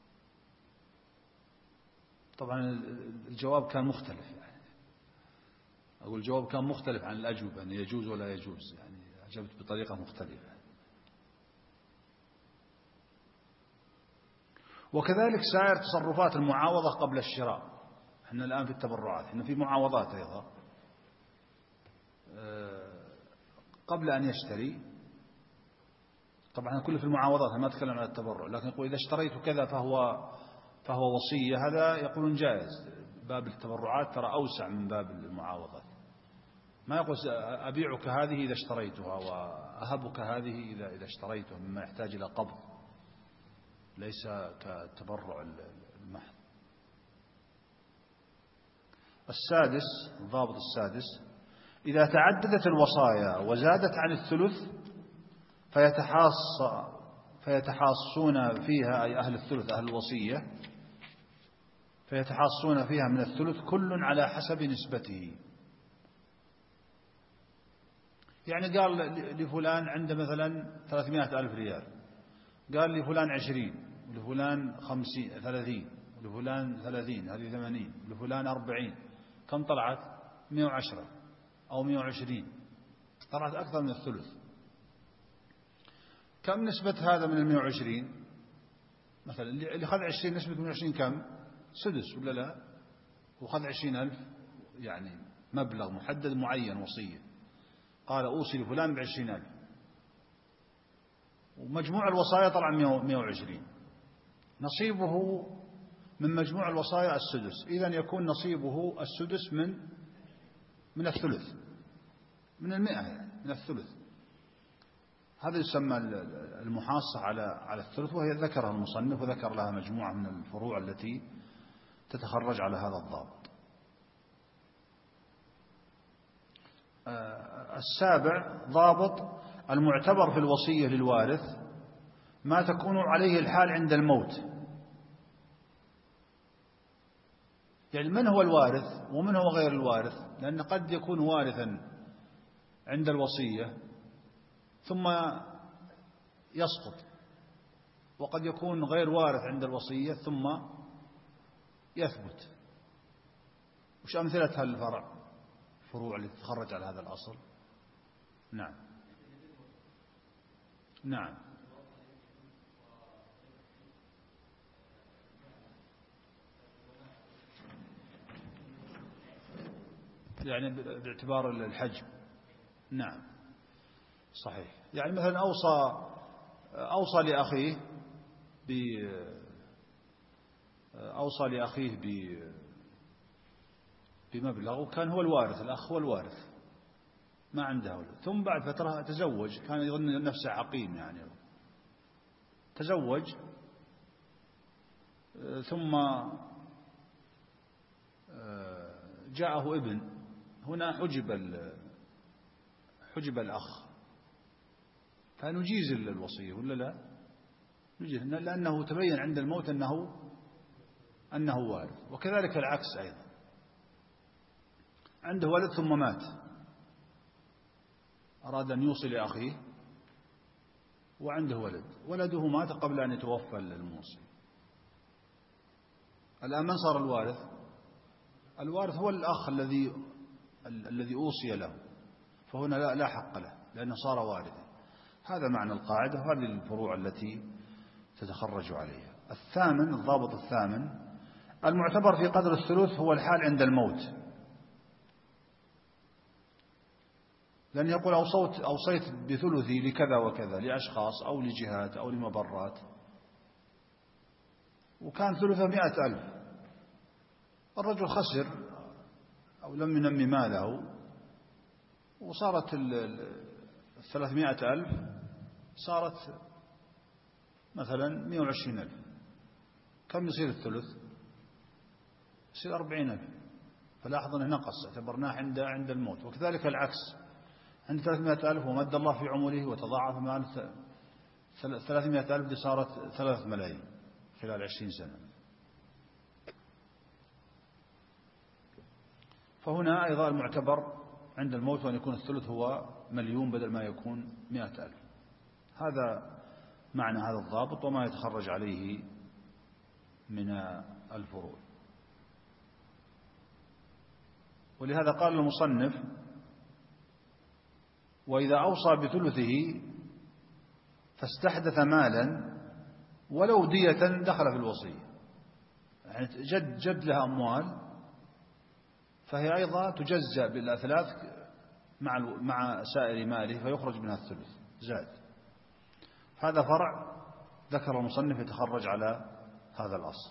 طبعا الجواب كان مختلف يعني، أقول الجواب كان مختلف عن الأجوبة أن يجوز ولا يجوز، يعني أجبت بطريقة مختلفة. وكذلك سائر تصرفات المعاوضة قبل الشراء. احنا الآن في التبرعات، احنا في معاوضات أيضا قبل أن يشتري. طبعا كل في المعاوضات، ما أتكلم عن التبرع، لكن يقول إذا اشتريت كذا فهو وصية، هذا يقولون جائز. باب التبرعات ترى أوسع من باب المعاوضات. ما يقول أبيعك هذه إذا اشتريتها وأهبك هذه إذا اشتريتها، مما يحتاج إلى قبض، ليس كتبرع المحض. الضابط السادس إذا تعددت الوصايا وزادت عن الثلث فيتحاصون فيها، أي أهل الثلث أهل الوصية، فيتحاصون فيها من الثلث كل على حسب نسبته. يعني قال لفلان عنده مثلا 300,000 ريال، قال لفلان 20، ولفلان 30، ولفلان 30، هذه 80، ولفلان 40، كم طلعت؟ 110 أو 120، طلعت أكثر من الثلث. كم نسبة هذا من 120 مثلا؟ اللي خذ 20 نسبة 120 كم؟ سدس ولا لا؟ وخذ 20,000 يعني مبلغ محدد معين وصية، قال أوصي لفلان ب20,000، ومجموع الوصايا طلع 120، نصيبه من مجموع الوصايا السدس. إذن يكون نصيبه السدس من الثلث، من 100 يعني من الثلث. هذا يسمى المحاصة على الثلث، وهي ذكرها المصنف وذكر لها مجموعة من الفروع التي تتخرج على هذا الضابط. السابع ضابط المعتبر في الوصية للوارث ما تكون عليه الحال عند الموت. يعني من هو الوارث ومن هو غير الوارث؟ لأن قد يكون وارثا عند الوصية ثم يسقط، وقد يكون غير وارث عند الوصية ثم يثبت. وش أمثلة الفروع اللي تتخرج على هذا الأصل؟ نعم يعني باعتبار الحجم. نعم صحيح. يعني مثلا أوصى لأخيه بمبلغ، وكان هو الوارث، الأخ هو الوارث ما عنده أولاد، ثم بعد فترة تزوج، كان يظن نفسه عقيم يعني، تزوج ثم جاءه ابن هنا حجب الأخ، فنجيز الوصية ولا لا؟ نجيز، لأنه تبين عند الموت أنه وارث. وكذلك العكس أيضا، عنده ولد ثم مات، أراد أن يوصي لأخيه وعنده ولده مات قبل أن يتوفى الموصي، الآن من صار الوارث؟ الوارث هو الأخ الذي أوصي له، فهنا لا حق له لأنه صار وارثا. هذا معنى القاعدة، وهذه الفروع التي تتخرج عليها. الثامن، الضابط الثامن، المعتبر في قدر الثلث هو الحال عند الموت، لأن يقول أوصيت بثلثي لكذا وكذا، لأشخاص أو لجهات أو لمبرات، وكان ثلثه 100,000، الرجل خسر أو لم ينمي ماله وصارت 300,000 صارت مثلا 120,000، كم يصير الثلث؟ يصير 40,000. فلاحظ أنه نقص، اعتبرناه عند الموت. وكذلك العكس، عند 300,000 ومد الله في عمره وتضاعف مال 300,000 دي صارت 3 ملايين خلال 20 سنة. فهنا أيضا المعتبر عند الموت وأن يكون الثلث هو 1,000,000 بدل ما يكون 100,000. هذا معنى هذا الضابط وما يتخرج عليه من الفروع. ولهذا قال المصنف: وإذا أوصى بثلثه فاستحدث مالا ولو دية دخل في الوصية، يعني جد لها أموال، فهي أيضا تجزأ بالأثلاث مع سائر ماله، فيخرج منها الثلث زاد. هذا فرع ذكر المصنف يتخرج على هذا الأصل.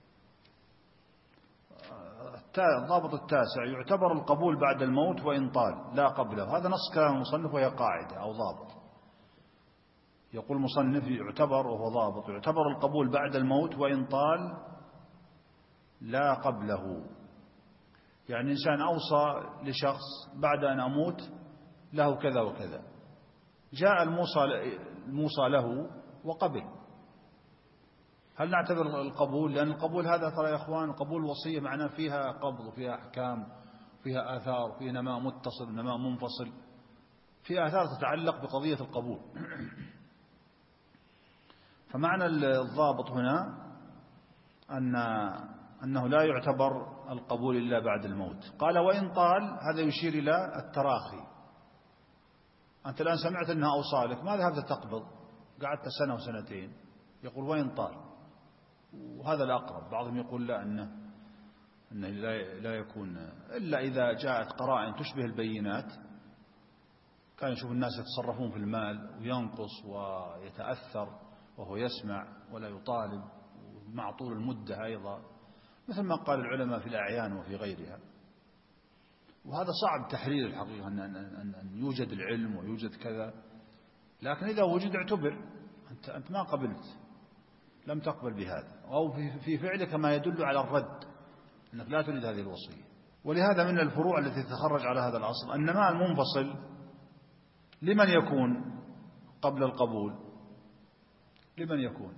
الضابط التاسع: يعتبر القبول بعد الموت وإن طال لا قبله. هذا نص كلام المصنف وهي قاعدة أو ضابط. يقول المصنف يعتبر، وهو ضابط، يعتبر القبول بعد الموت وإن طال لا قبله. يعني إنسان أوصى لشخص بعد أن أموت له كذا وكذا، جاء الموصى له وقبل، هل نعتبر القبول؟ لأن القبول هذا ترى يا أخوان، قبول وصية معناه فيها قبض وفيها أحكام وفيها آثار وفيها نماء متصل ونماء منفصل، في آثار تتعلق بقضية القبول. فمعنى الضابط هنا أنه لا يعتبر القبول إلا بعد الموت. قال وإن طال، هذا يشير إلى التراخي. أنت الآن سمعت أنها أوصى لك، ما ذهبت تقبض، قعدت سنة وسنتين، يقول وإن طال. وهذا الأقرب. بعضهم يقول لا، أنه لا يكون إلا إذا جاءت قرائن تشبه البينات. كان يشوف الناس يتصرفون في المال وينقص ويتأثر وهو يسمع ولا يطالب، مع طول المدة أيضا، مثل ما قال العلماء في الأعيان وفي غيرها. وهذا صعب تحرير الحقيقة، أن يوجد العلم ويوجد كذا، لكن إذا وجد اعتبر. أنت ما قبلت، لم تقبل بهذا، أو في فعلك ما يدل على الرد، أنك لا تريد هذه الوصية. ولهذا من الفروع التي تتخرج على هذا الأصل النماء المنفصل لمن يكون قبل القبول؟ لمن يكون؟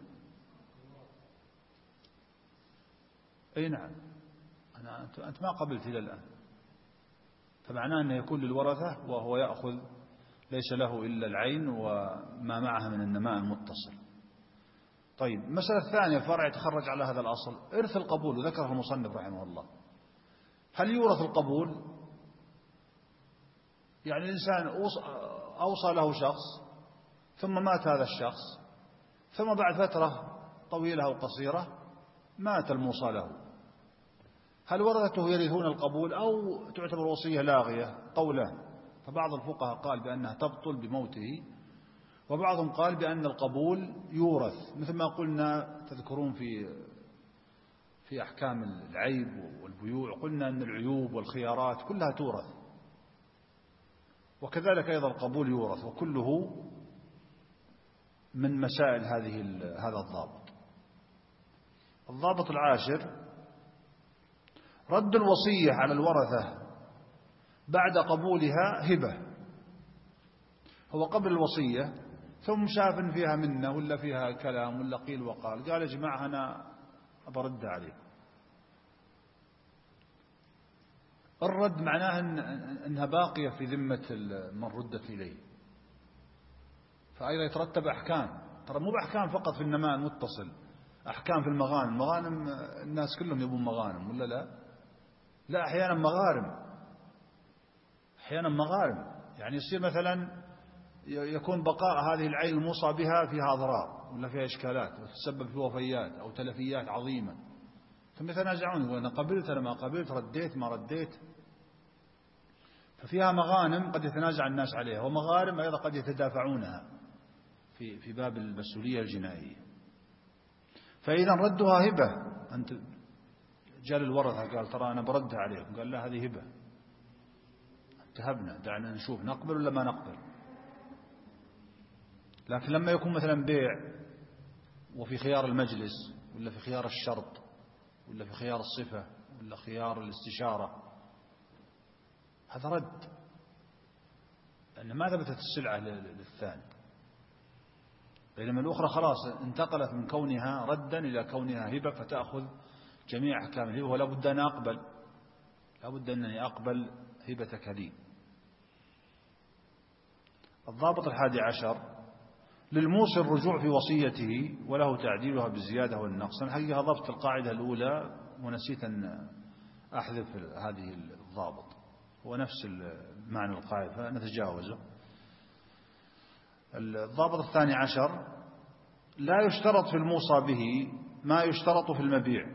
أي نعم، أنت ما قبلت إلى الآن، فمعناه أنه يكون للورثة وهو يأخذ ليس له إلا العين وما معها من النماء المتصل. طيب، المسألة الثانية فرع يتخرج على هذا الأصل، إرث القبول، وذكره المصنف رحمه الله. هل يورث القبول؟ يعني الإنسان أوصى له شخص ثم مات هذا الشخص، ثم بعد فترة طويلة أو قصيرة مات الموصى له، هل ورثته يرثون القبول أو تعتبر وصية لاغية؟ قولان. فبعض الفقهاء قال بأنها تبطل بموته، وبعضهم قال بأن القبول يورث، مثل ما قلنا تذكرون في أحكام العيب والبيوع، قلنا أن العيوب والخيارات كلها تورث، وكذلك أيضا القبول يورث، وكله من مسائل هذا الضابط. الضابط العاشر: رد الوصية على الورثة بعد قبولها هبة، هو قبل الوصية ثم شاف إن فيها منة ولا فيها كلام ولا قيل وقال، قال يا جماعة أنا أبرد عليه. الرد معناه أنها باقية في ذمة من ردت إليه، فأيضا يترتب أحكام، ترى مو بأحكام فقط في النماء المتصل، أحكام في المغانم. المغانم الناس كلهم يبون مغانم ولا لا؟ لا، أحيانا مغارم، أحيانا مغارم، يعني يصير مثلا يكون بقاء هذه العين الموصى بها فيها أضرار ولا فيها إشكالات وتسبب في وفيات أو تلفيات عظيمة، ثم يتنازعون يقول أنا قبلت أنا ما قبلت، رديت ما رديت. ففيها مغانم قد يتنازع الناس عليها، ومغارم أيضا قد يتدافعونها في باب المسؤولية الجنائية. فإذا ردها هبة، أنت جاء الورثة قال ترى أنا بردها عليكم، قال لا هذه هبة، تهبنا دعنا نشوف نقبل ولا ما نقبل. لكن لما يكون مثلا بيع وفي خيار المجلس ولا في خيار الشرط ولا في خيار الصفة ولا خيار الاستشارة، هذا رد، لأن ما ثبتت السلعة للثاني. بينما الأخرى خلاص انتقلت من كونها ردا إلى كونها هبة، فتأخذ جميع أحكام الهبة. ولا بد أن أقبل، لا بد أنني أقبل هبتك هذه. الضابط 11 للموصي الرجوع في وصيته وله تعديلها بالزيادة والنقص. الحقيقة ضبط القاعدة الأولى ونسيت أن أحذف هذه الضابط، هو نفس معنى القاعدة فنتجاوزه. الضابط 12 لا يشترط في الموصى به ما يشترط في المبيع.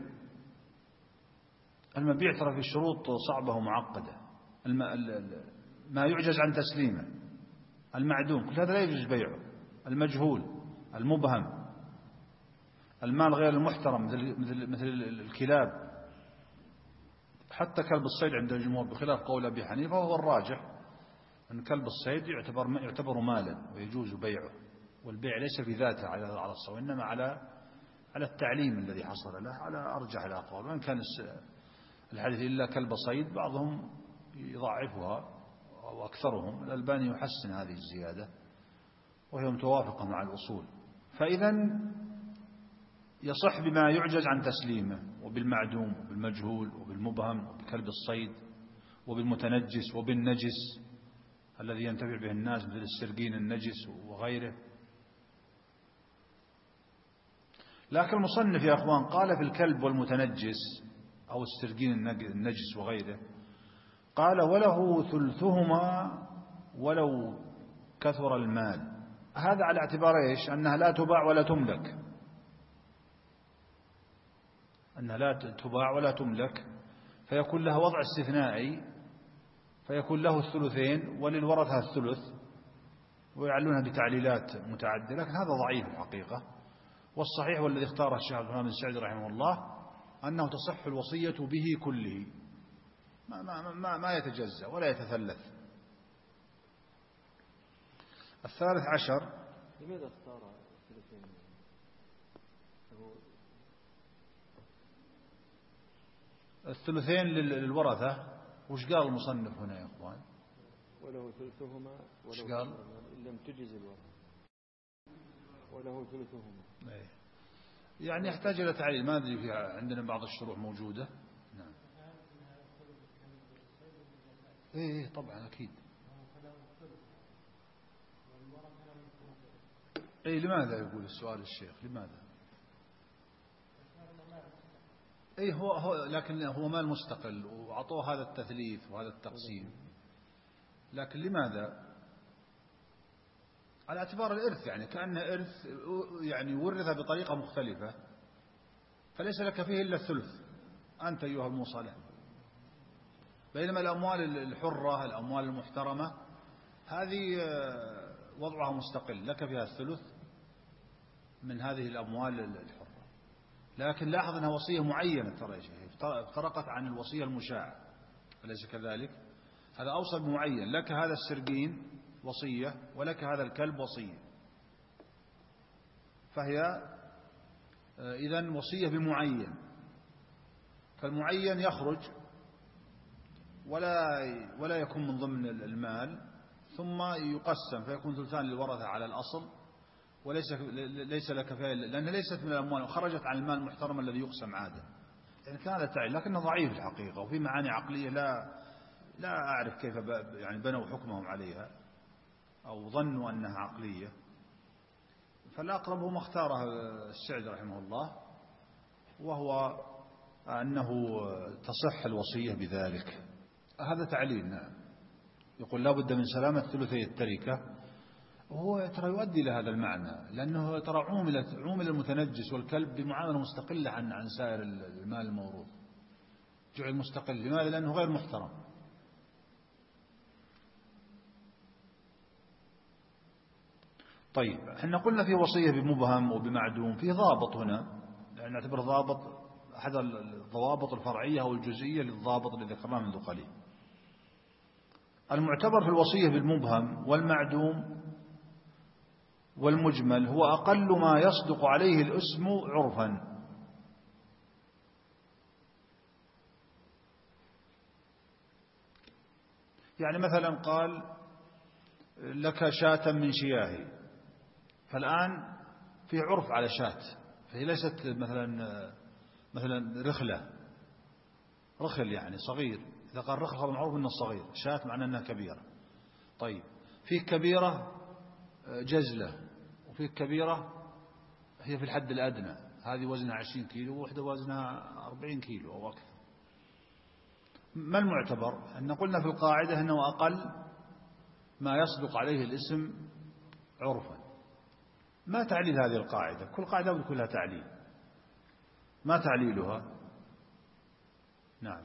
المبيع ترى في شروط صعبة ومعقدة، ما يعجز عن تسليمه، المعدوم كل هذا لا يجوز بيعه، المجهول، المبهم، المال غير المحترم مثل الكلاب، حتى كلب الصيد عند الجمهور بخلاف قول أبي حنيفة وهو الراجح أن كلب الصيد يعتبر مالا ويجوز بيعه، والبيع ليس في ذاته على الصواب، وإنما على التعليم الذي حصل له على أرجح الأقوال. وإن كان الحديث إلا كلب صيد بعضهم يضعفها وأكثرهم الألباني يحسن هذه الزيادة وهي متوافقة مع الأصول. فإذا يصح بما يعجز عن تسليمه، وبالمعدوم وبالمجهول وبالمبهم وبكلب الصيد وبالمتنجس وبالنجس الذي ينتفع به الناس مثل السرقين النجس وغيره. لكن المصنف يا أخوان قال في الكلب والمتنجس أو السرقين النجس وغيره، قال وله ثلثهما ولو كثر المال. هذا على اعتبار إيش؟ أنها لا تباع ولا تملك، أنها لا تباع ولا تملك، فيكون لها وضع استثنائي، فيكون له الثلثين وللورثة الثلث، ويعلونها بتعليلات متعددة، لكن هذا ضعيف الحقيقة. والصحيح والذي اختاره الشيخ عبد الرحمن بن سعيد رحمه الله أنه تصح الوصية به كله، ما يتجزأ ولا يتثلث. 13 لماذا اختار الثلثين؟ الثلثين للورثة. وش قال المصنف هنا يا اخوان؟ وله ثلثهما وش قال؟ إن لم تجز الورثة وله ثلثهما. يعني يحتاج إلى تعليل، ما أدري فيها عندنا بعض الشروح موجودة. نعم. إيه طبعا أكيد. إيه لماذا يقول السؤال الشيخ لماذا؟ إيه هو لكن هو مال مستقل وعطوه هذا التثليث وهذا التقسيم، لكن لماذا؟ على اعتبار الإرث، يعني كأنه إرث يعني ورث بطريقة مختلفة، فليس لك فيه إلا الثلث أنت أيها الموصى له. بينما الأموال الحرة الأموال المحترمة هذه وضعها مستقل، لك فيها الثلث من هذه الأموال الحرة. لكن لاحظ أنها وصية معينة، ترى يا شيخ افترقت عن الوصية المشاعة، أليس كذلك؟ هذا أوصى بمعين، لك هذا السرقين وصية ولك هذا الكلب وصية، فهي إذن وصية بمعين، فالمعين يخرج ولا يكون من ضمن المال، ثم يقسم فيكون ثلثان للورثة على الأصل، وليس لك فيها، لأنها ليست من الأموال وخرجت عن المال المحترم الذي يقسم عادة. يعني كان هذا تعليل لكنه ضعيف الحقيقة، وفي معاني عقلية لا أعرف كيف يعني بنوا حكمهم عليها أو ظنوا أنها عقلية. فالأقرب هو ما اختاره السعدي رحمه الله، وهو أنه تصح الوصية بذلك. هذا تعليل. نعم. يقول لا بد من سلامة ثلثي التركة، وهو ترى يؤدي إلى هذا المعنى، لأنه ترى عومل المتنجس والكلب بمعاملة مستقلة عن سائر المال الموروث، جعل مستقل. لماذا؟ لأنه غير محترم. طيب، احنا قلنا في وصية بمبهم وبمعدوم، في ضابط هنا، يعني نعتبر ضابط أحد الضوابط الفرعية أو الجزئية للضابط الذي ذكرناه منذ قليل. المعتبر في الوصية بالمبهم والمعدوم والمجمل هو أقل ما يصدق عليه الاسم عرفا. يعني مثلا قال لك شاة من شياهي، فالآن في عرف على شاة، فهي ليست مثلا رخل يعني صغير. إذا قال رخل هذا معروف أنه صغير، شاة معناه أنها كبيرة. طيب، فيه كبيرة جزلة، وفيه كبيرة هي في الحد الأدنى، هذه وزنها 20 كيلو وواحدة وزنها 40 كيلو أو أكثر. ما المعتبر؟ أن قلنا في القاعدة أنه أقل ما يصدق عليه الاسم عرفا. ما تعليل هذه القاعدة؟ كل قاعدة بيكون لها تعليل. ما تعليلها؟ نعم،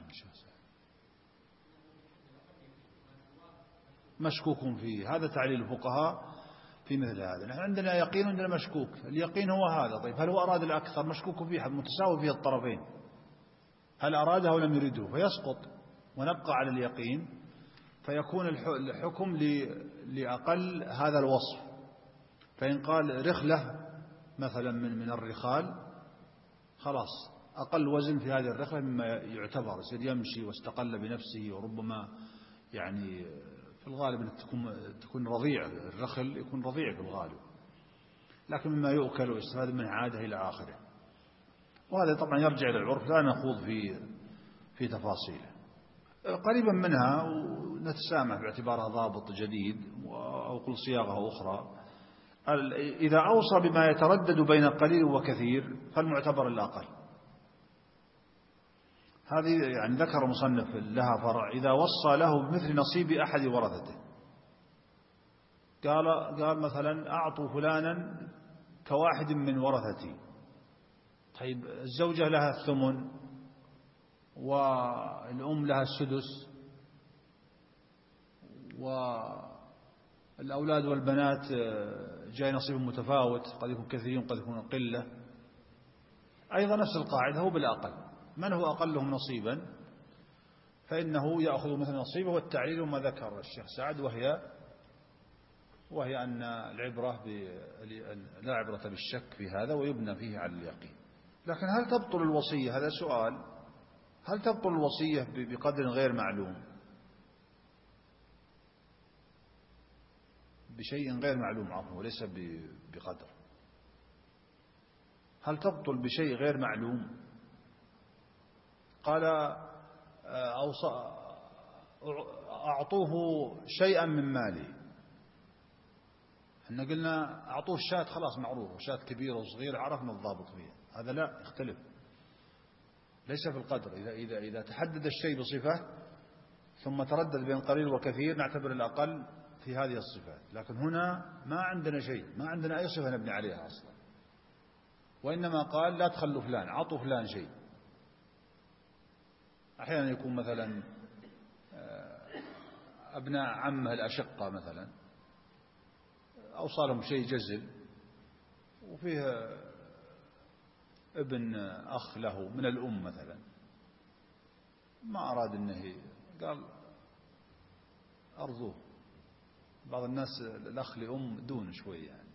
مشكوك فيه. هذا تعليل الفقهاء في مثل هذا. نحن عندنا يقين وعندنا مشكوك. اليقين هو هذا. طيب، هل هو أراد الأكثر؟ مشكوك فيه، متساوي فيه الطرفين، هل أراده أو لم يرده؟ فيسقط ونبقى على اليقين، فيكون الحكم لأقل هذا الوصف. فإن قال رخلة مثلا من الرخال، خلاص أقل وزن في هذه الرخلة مما يعتبر، يصير يمشي واستقل بنفسه، وربما يعني في الغالب أن تكون رضيع. الرخل يكون رضيع في الغالب، لكن مما يؤكل ويستفاد منه عادة إلى آخره. وهذا طبعا يرجع إلى العرف، لا نخوض في تفاصيله. قريبا منها ونتسامح باعتبارها ضابط جديد أو قل صياغة أخرى، إذا أوصى بما يتردد بين قليل وكثير فالمعتبر الأقل. هذه يعني ذكر مصنف لها فرع، إذا وصى له بمثل نصيب أحد ورثته، قال مثلا أعطوا فلانا كواحد من ورثتي. طيب، الزوجة لها الثمن والأم لها السدس والأولاد والبنات جاي نصيب متفاوت، قد يكون كثيرين قد يكون قلة. أيضا نفس القاعدة، هو بالأقل. من هو أقلهم نصيبا فإنه يأخذ مثل نصيبه. والتعليل ما ذكر الشيخ سعد، وهي أن العبرة لا عبرة بالشك في هذا، ويبنى فيه على اليقين. لكن هل تبطل الوصية؟ هذا سؤال. هل تبطل الوصية بقدر غير معلوم، بشيء غير معلوم عفوا، وليس بقدر؟ هل تبطل بشيء غير معلوم؟ قال أعطوه شيئا من مالي. احنا قلنا أعطوه الشاة، خلاص معروف، شاة كبيرة وصغيرة عرفنا الضابط فيها. هذا لا يختلف، ليس في القدر. إذا تحدد الشيء بصفة ثم تردد بين قليل وكثير نعتبر الأقل في هذه الصفات. لكن هنا ما عندنا شيء، ما عندنا أي صفة نبني عليها أصلا، وإنما قال لا تخلوا فلان، عطوا فلان شيء. أحيانا يكون مثلا أبناء عمه الأشقة مثلا أوصالهم شيء جزل، وفيه ابن أخ له من الأم مثلا، ما أراد أنه قال أرضوه. بعض الناس الأخ لأم دون شوي يعني.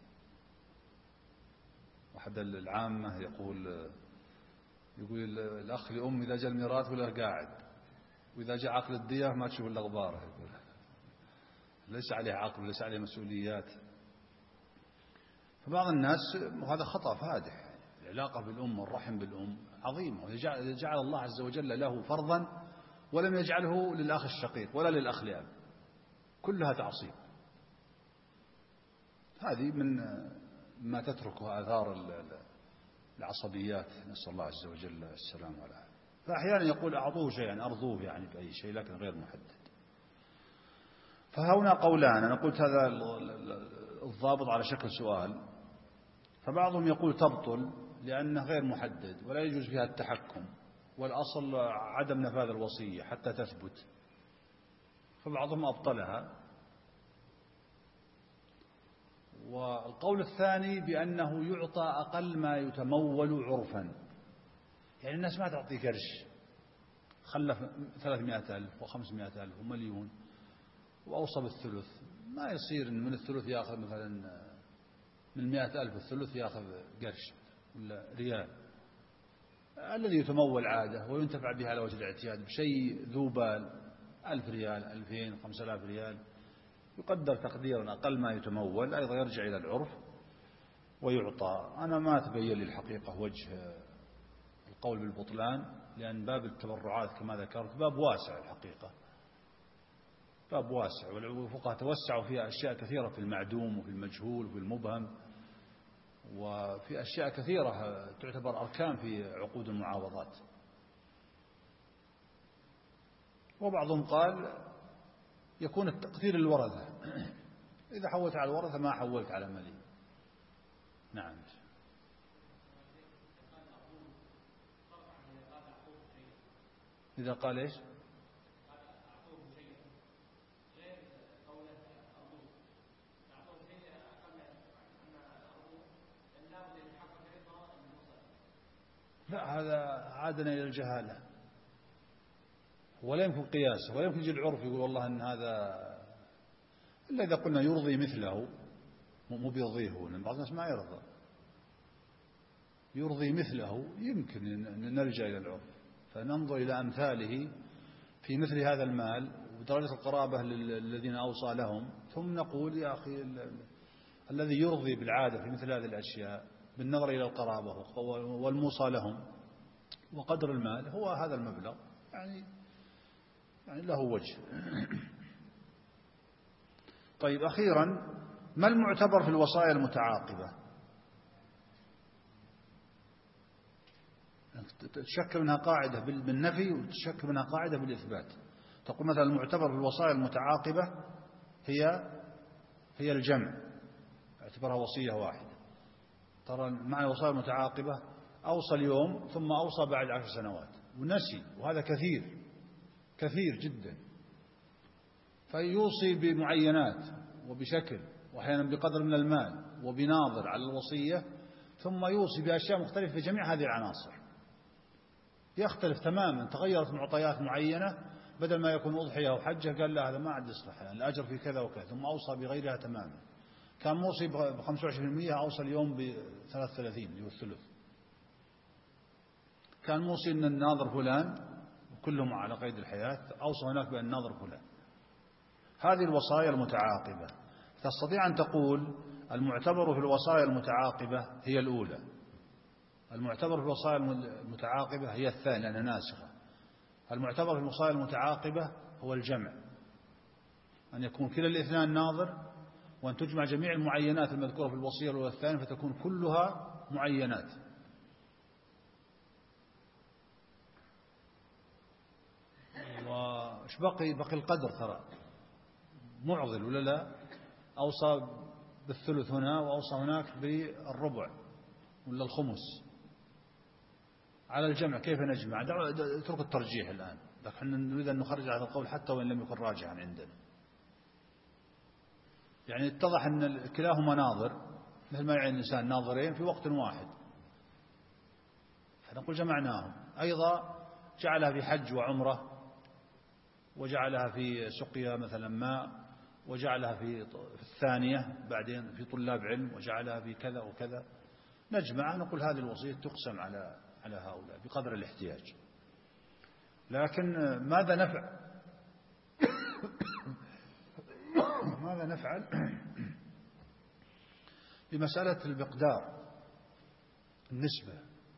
واحد العامة يقول الأخ لأم إذا جاء الميراث ولا قاعد، وإذا جاء عقل الدية ما تشوف إلا غباره، يقول ليس عليه عقل وليس عليه مسؤوليات. فبعض الناس، وهذا خطأ فادح، العلاقة بالأم والرحم بالأم عظيمة، وإذا جعل الله عز وجل له فرضا ولم يجعله للأخ الشقيق ولا للأخ لأب، كلها تعصيب. هذه من ما تتركه آثار العصبيات، نسأل الله عز وجل السلام والعافية. فأحيانا يقول أعطوه شيئا، أرضوه يعني بأي شيء، لكن غير محدد. فهنا قولان، أنا قلت هذا الضابط على شكل سؤال. فبعضهم يقول تبطل لأنه غير محدد ولا يجوز فيها التحكم، والأصل عدم نفاذ الوصية حتى تثبت، فبعضهم أبطلها. والقول الثاني بأنه يعطى أقل ما يتمول عرفا، يعني الناس ما تعطي قرش، خلف 300,000 و500,000 ومليون وأوصى بالثلث، ما يصير إن من الثلث يأخذ مثلا من 100,000 الثلث يأخذ قرش ولا ريال. الذي يتمول عادة وينتفع بها على وجه الاعتياد بشيء ذو بال، 1000 ريال 2000 5000 ريال، يقدر تقديرا أقل ما يتمول، أيضا يرجع إلى العرف ويعطى. أنا ما تبين لي الحقيقة وجه القول بالبطلان، لأن باب التبرعات كما ذكرت باب واسع الحقيقة، باب واسع، والفقهاء توسعوا فيها أشياء كثيرة، في المعدوم وفي المجهول وفي المبهم، وفي أشياء كثيرة تعتبر أركان في عقود المعاوضات. وبعضهم قال يكون التقدير للورثة، إذا حولت على الورثة ما حولت على ملي. نعم. إذا قال إيش؟ لا، هذا عادنا إلى الجهالة، ولا يمكن قياسه، ولا يمكن يجي العرف يقول والله أن هذا، إلا إذا قلنا يرضي مثله، مو بيرضيه هو، لأن بعض الناس ما يرضى، يرضي مثله يمكن أن نلجأ إلى العرف، فننظر إلى أمثاله في مثل هذا المال ودرجة القرابة الذين أوصى لهم، ثم نقول يا أخي الذي يرضي بالعادة في مثل هذه الأشياء بالنظر إلى القرابة والموصى لهم وقدر المال هو هذا المبلغ، يعني له وجه. طيب، أخيرا، ما المعتبر في الوصايا المتعاقبة؟ تشكل منها قاعدة بالنفي وتشكل منها قاعدة بالإثبات. تقول مثلا المعتبر في الوصايا المتعاقبة هي الجمع، اعتبرها وصية واحدة. ترى معنى الوصايا المتعاقبة أوصى اليوم ثم أوصى بعد 10 سنوات ونسي، وهذا كثير جدا. فيوصي بمعينات وبشكل، وأحيانا بقدر من المال وبناظر على الوصية، ثم يوصي بأشياء مختلفة في جميع هذه العناصر، يختلف تماما، تغيرت معطيات معينة، بدل ما يكون أضحية أو حجة قال لا هذا ما عاد يصلح، يعني الأجر في كذا وكذا، ثم أوصى بغيرها تماما. كان موصي ب25%، أوصى اليوم ب33 اللي هو الثلث. كان موصي أن الناظر فلان، وكلهم على قيد الحياة، أوصى هناك بأن الناظر فلان. هذه الوصايا المتعاقبة. تستطيع أن تقول المعتبر في الوصايا المتعاقبة هي الأولى، المعتبر في الوصايا المتعاقبة هي الثانية لأنها ناسخة، المعتبر في الوصايا المتعاقبة هو الجمع، أن يكون كلا الاثنان ناظر، وأن تجمع جميع المعينات المذكورة في الوصية الأولى والثانية فتكون كلها معينات. وش بقي القدر، ترى معضل ولا لا؟ أوصى بالثلث هنا وأوصى هناك بالربع ولا الخمس. على الجمع كيف نجمع؟ اترك الترجيح الآن، لكن نريد أن نخرج هذا القول حتى وإن لم يكن راجعا عندنا. يعني اتضح أن كلاهما ناظر، مثل ما يعني الإنسان ناظرين في وقت واحد، فنقول جمعناهم. أيضا جعلها في حج وعمرة، وجعلها في سقيا مثلا ماء، وجعلها في الثانية بعدين في طلاب علم، وجعلها في كذا وكذا، نجمع نقول هذه الوصية تقسم على هؤلاء بقدر الاحتياج. لكن ماذا نفعل بمسألة المقدار النسبة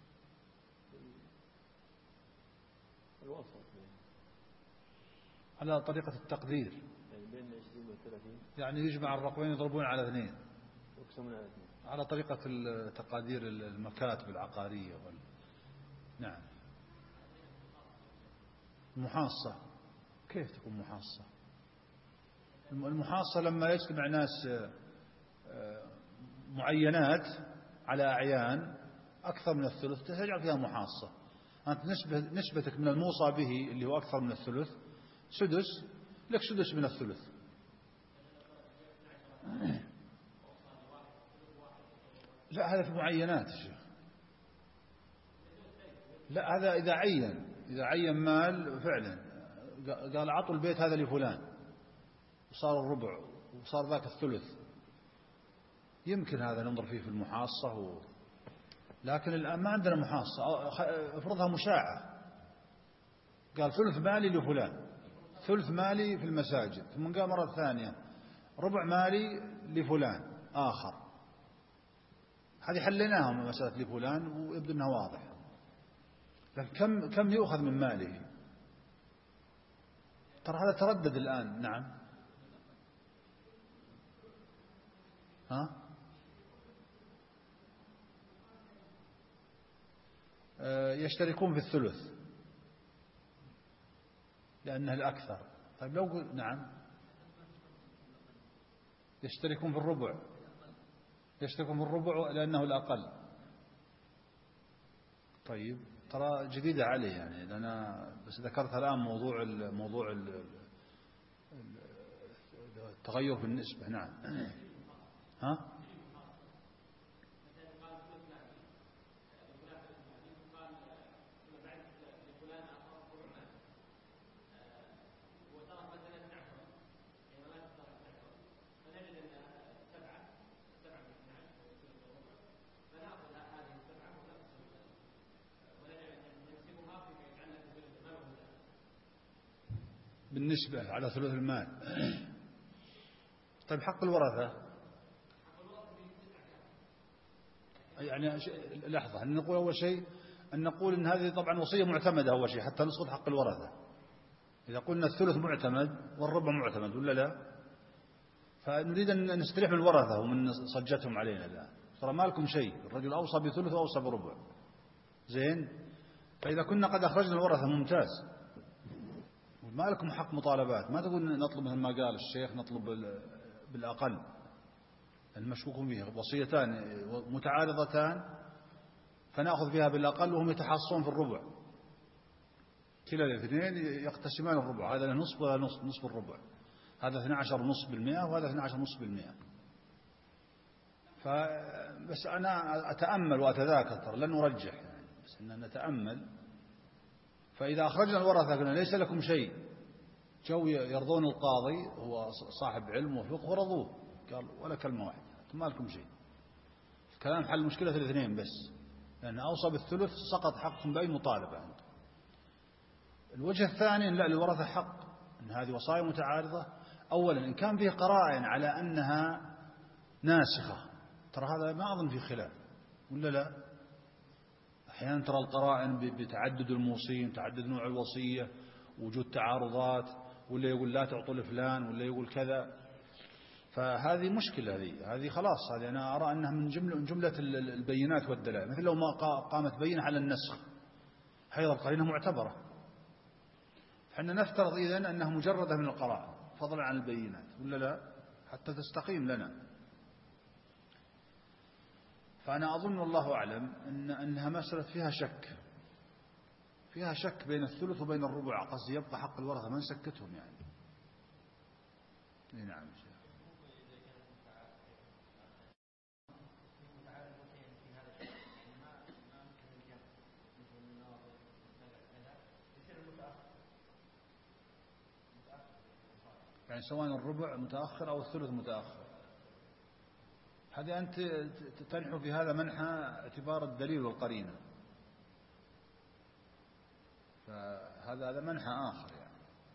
على طريقة التقدير، يعني يجمع الرقمين يضربون على 2 على طريقة تقادير المكاتب العقارية نعم. المحاصة كيف تكون محاصة؟ المحاصة لما يجتمع ناس معينات على أعيان أكثر من الثلث تجعل فيها محاصة. أنت نسبتك من الموصى به اللي هو أكثر من الثلث سدس، لك سدس من الثلث. لا هذا في معينات يا شيخ. لا هذا إذا عين مال فعلا قال عطوا البيت هذا لفلان وصار الربع وصار ذاك الثلث، يمكن هذا ننظر فيه في المحاصة لكن الآن ما عندنا محاصة. افرضها مشاعة، قال ثلث مالي لفلان، ثلث مالي في المساجد، ثم قال مرة ثانية ربع مالي لفلان آخر. هذه حليناها من مسألة لفلان ويبدو أنها واضح. لكن كم يؤخذ من ماله؟ ترى هذا تردد الآن. نعم يشتركون في الثلث لأنه الأكثر. طيب لو قلت نعم يشتركون في الربع، لأنه الأقل. طيب ترى جديدة علي يعني، أنا بس ذكرت الآن موضوع التغير في النسبة. نعم بالنسبة على ثلث المال. طيب حق الورثة يعني لحظة، أن نقول أول شيء أن نقول أن هذه طبعا وصية معتمدة أول شيء حتى نسقط حق الورثة. إذا قلنا الثلث معتمد والربع معتمد ولا لا، فنريد أن نستريح من الورثة ومن صجتهم علينا الآن. ترى ما لكم شيء، الرجل أوصى بثلث وأوصى بربع زين. فإذا كنا قد أخرجنا الورثة ممتاز، ما لكم حق مطالبات. ما تقول نطلب مثل ما قال الشيخ نطلب بالأقل، المشكوك فيه وصيتان متعارضتان فنأخذ فيها بالأقل وهم يتحاصون في الربع، كلا الاثنين يقتسمان الربع، هذا نصف ولا نصف الربع، هذا 12.5% وهذا 12.5%. فبس أنا أتأمل وأتذاكر، لن نرجح يعني، بس أننا نتأمل. فإذا أخرجنا الورثة قلنا ليس لكم شيء، جو يرضون القاضي هو صاحب علم وفقه ورضوه، قال ولا كلمة واحدة ما لكم شيء. الكلام حل مشكلة الاثنين بس، لأن أوصى بالثلث سقط حقكم بأي مطالبة عنده. الوجه الثاني لا للورثة حق، أن هذه وصايا متعارضة. أولا إن كان فيه قرائن على أنها ناسخة، ترى هذا ما أظن في خلاف ولا لا. أحيانا ترى القرائن بتعدد الموصين، تعدد نوع الوصية، وجود تعارضات، ولا يقول لا تعطوا لفلان ولا يقول كذا. فهذه مشكلة، هذه خلاص، هذه أنا أرى أنها من جملة البينات والدلائل. مثل لو ما قامت بينة على النسخ، هذه القرينة معتبرة. فإحنا نفترض إذن أنها مجردة من القرائن فضلا عن البينات ولا لا، حتى تستقيم لنا. فأنا أظن والله أعلم أنها مسألة فيها شك بين الثلث وبين الربع، قصدي يبقى حق الورثة ما نسكتهم يعني. نعم يعني سواء الربع متأخر أو الثلث متأخر. هذه أنت تنحو في هذا منحى اعتبار الدليل والقرينة. فهذا منحى آخر يعني.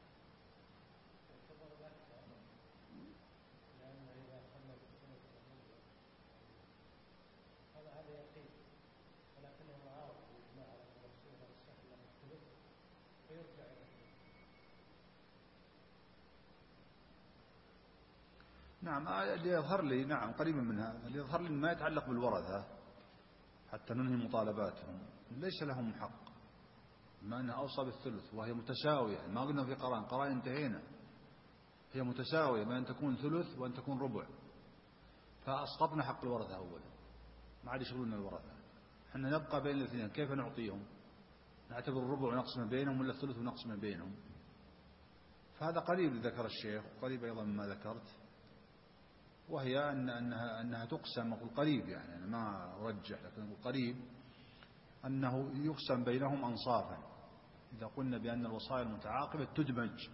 نعم اللي يظهر لي نعم قريبا من هذا، اللي يظهر لي ما يتعلق بالورثة حتى ننهي مطالباتهم ليس لهم حق، بما أنها أوصى بالثلث وهي متساوية، ما قلنا في قرائن انتهينا، هي متساوية بأن تكون ثلث وأن تكون ربع، فأسقطنا حق الورثة أولا، ما عاد يشغلون الورثة، احنا نبقى بين الاثنين كيف نعطيهم؟ نعتبر الربع ونقسم بينهم ولا الثلث ونقسم بينهم؟ فهذا قريب ذكر الشيخ وقريب أيضا مما ذكرت، وهي أنها تقسم، أقول قريب يعني أنا ما أرجح لكن أقول قريب أنه يقسم بينهم أنصافا، إذا قلنا بأن الوصايا المتعاقبة تدمج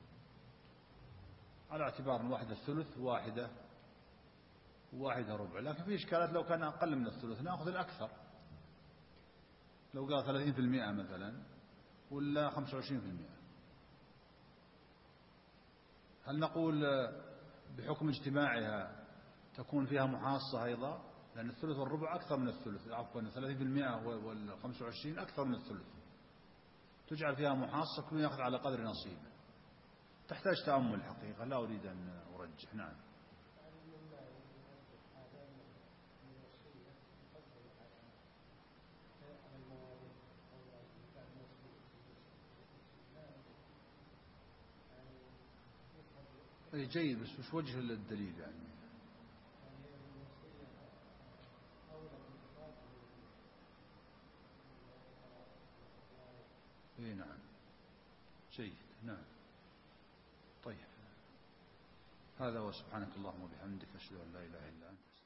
على اعتبار أن واحدة الثلث واحدة ربع، لكن في إشكالات لو كان أقل من الثلث نأخذ الأكثر، لو قال 30% مثلا ولا 25%، هل نقول بحكم اجتماعها تكون فيها محاصة أيضا؟ لأن الثلث والربع أكثر من الثلث، عفوا 30% وال25 أكثر من الثلث، تجعل فيها محاصة كل يأخذ على قدر نصيبه، تحتاج تأمل حقيقة، لا أريد أن أرجح. نعم. أي جيد، بس وش وجه الدليل يعني؟ اي نعم جيد. نعم طيب، هذا وسبحانك اللهم وبحمدك أشهد أن لا إله إلا أنت.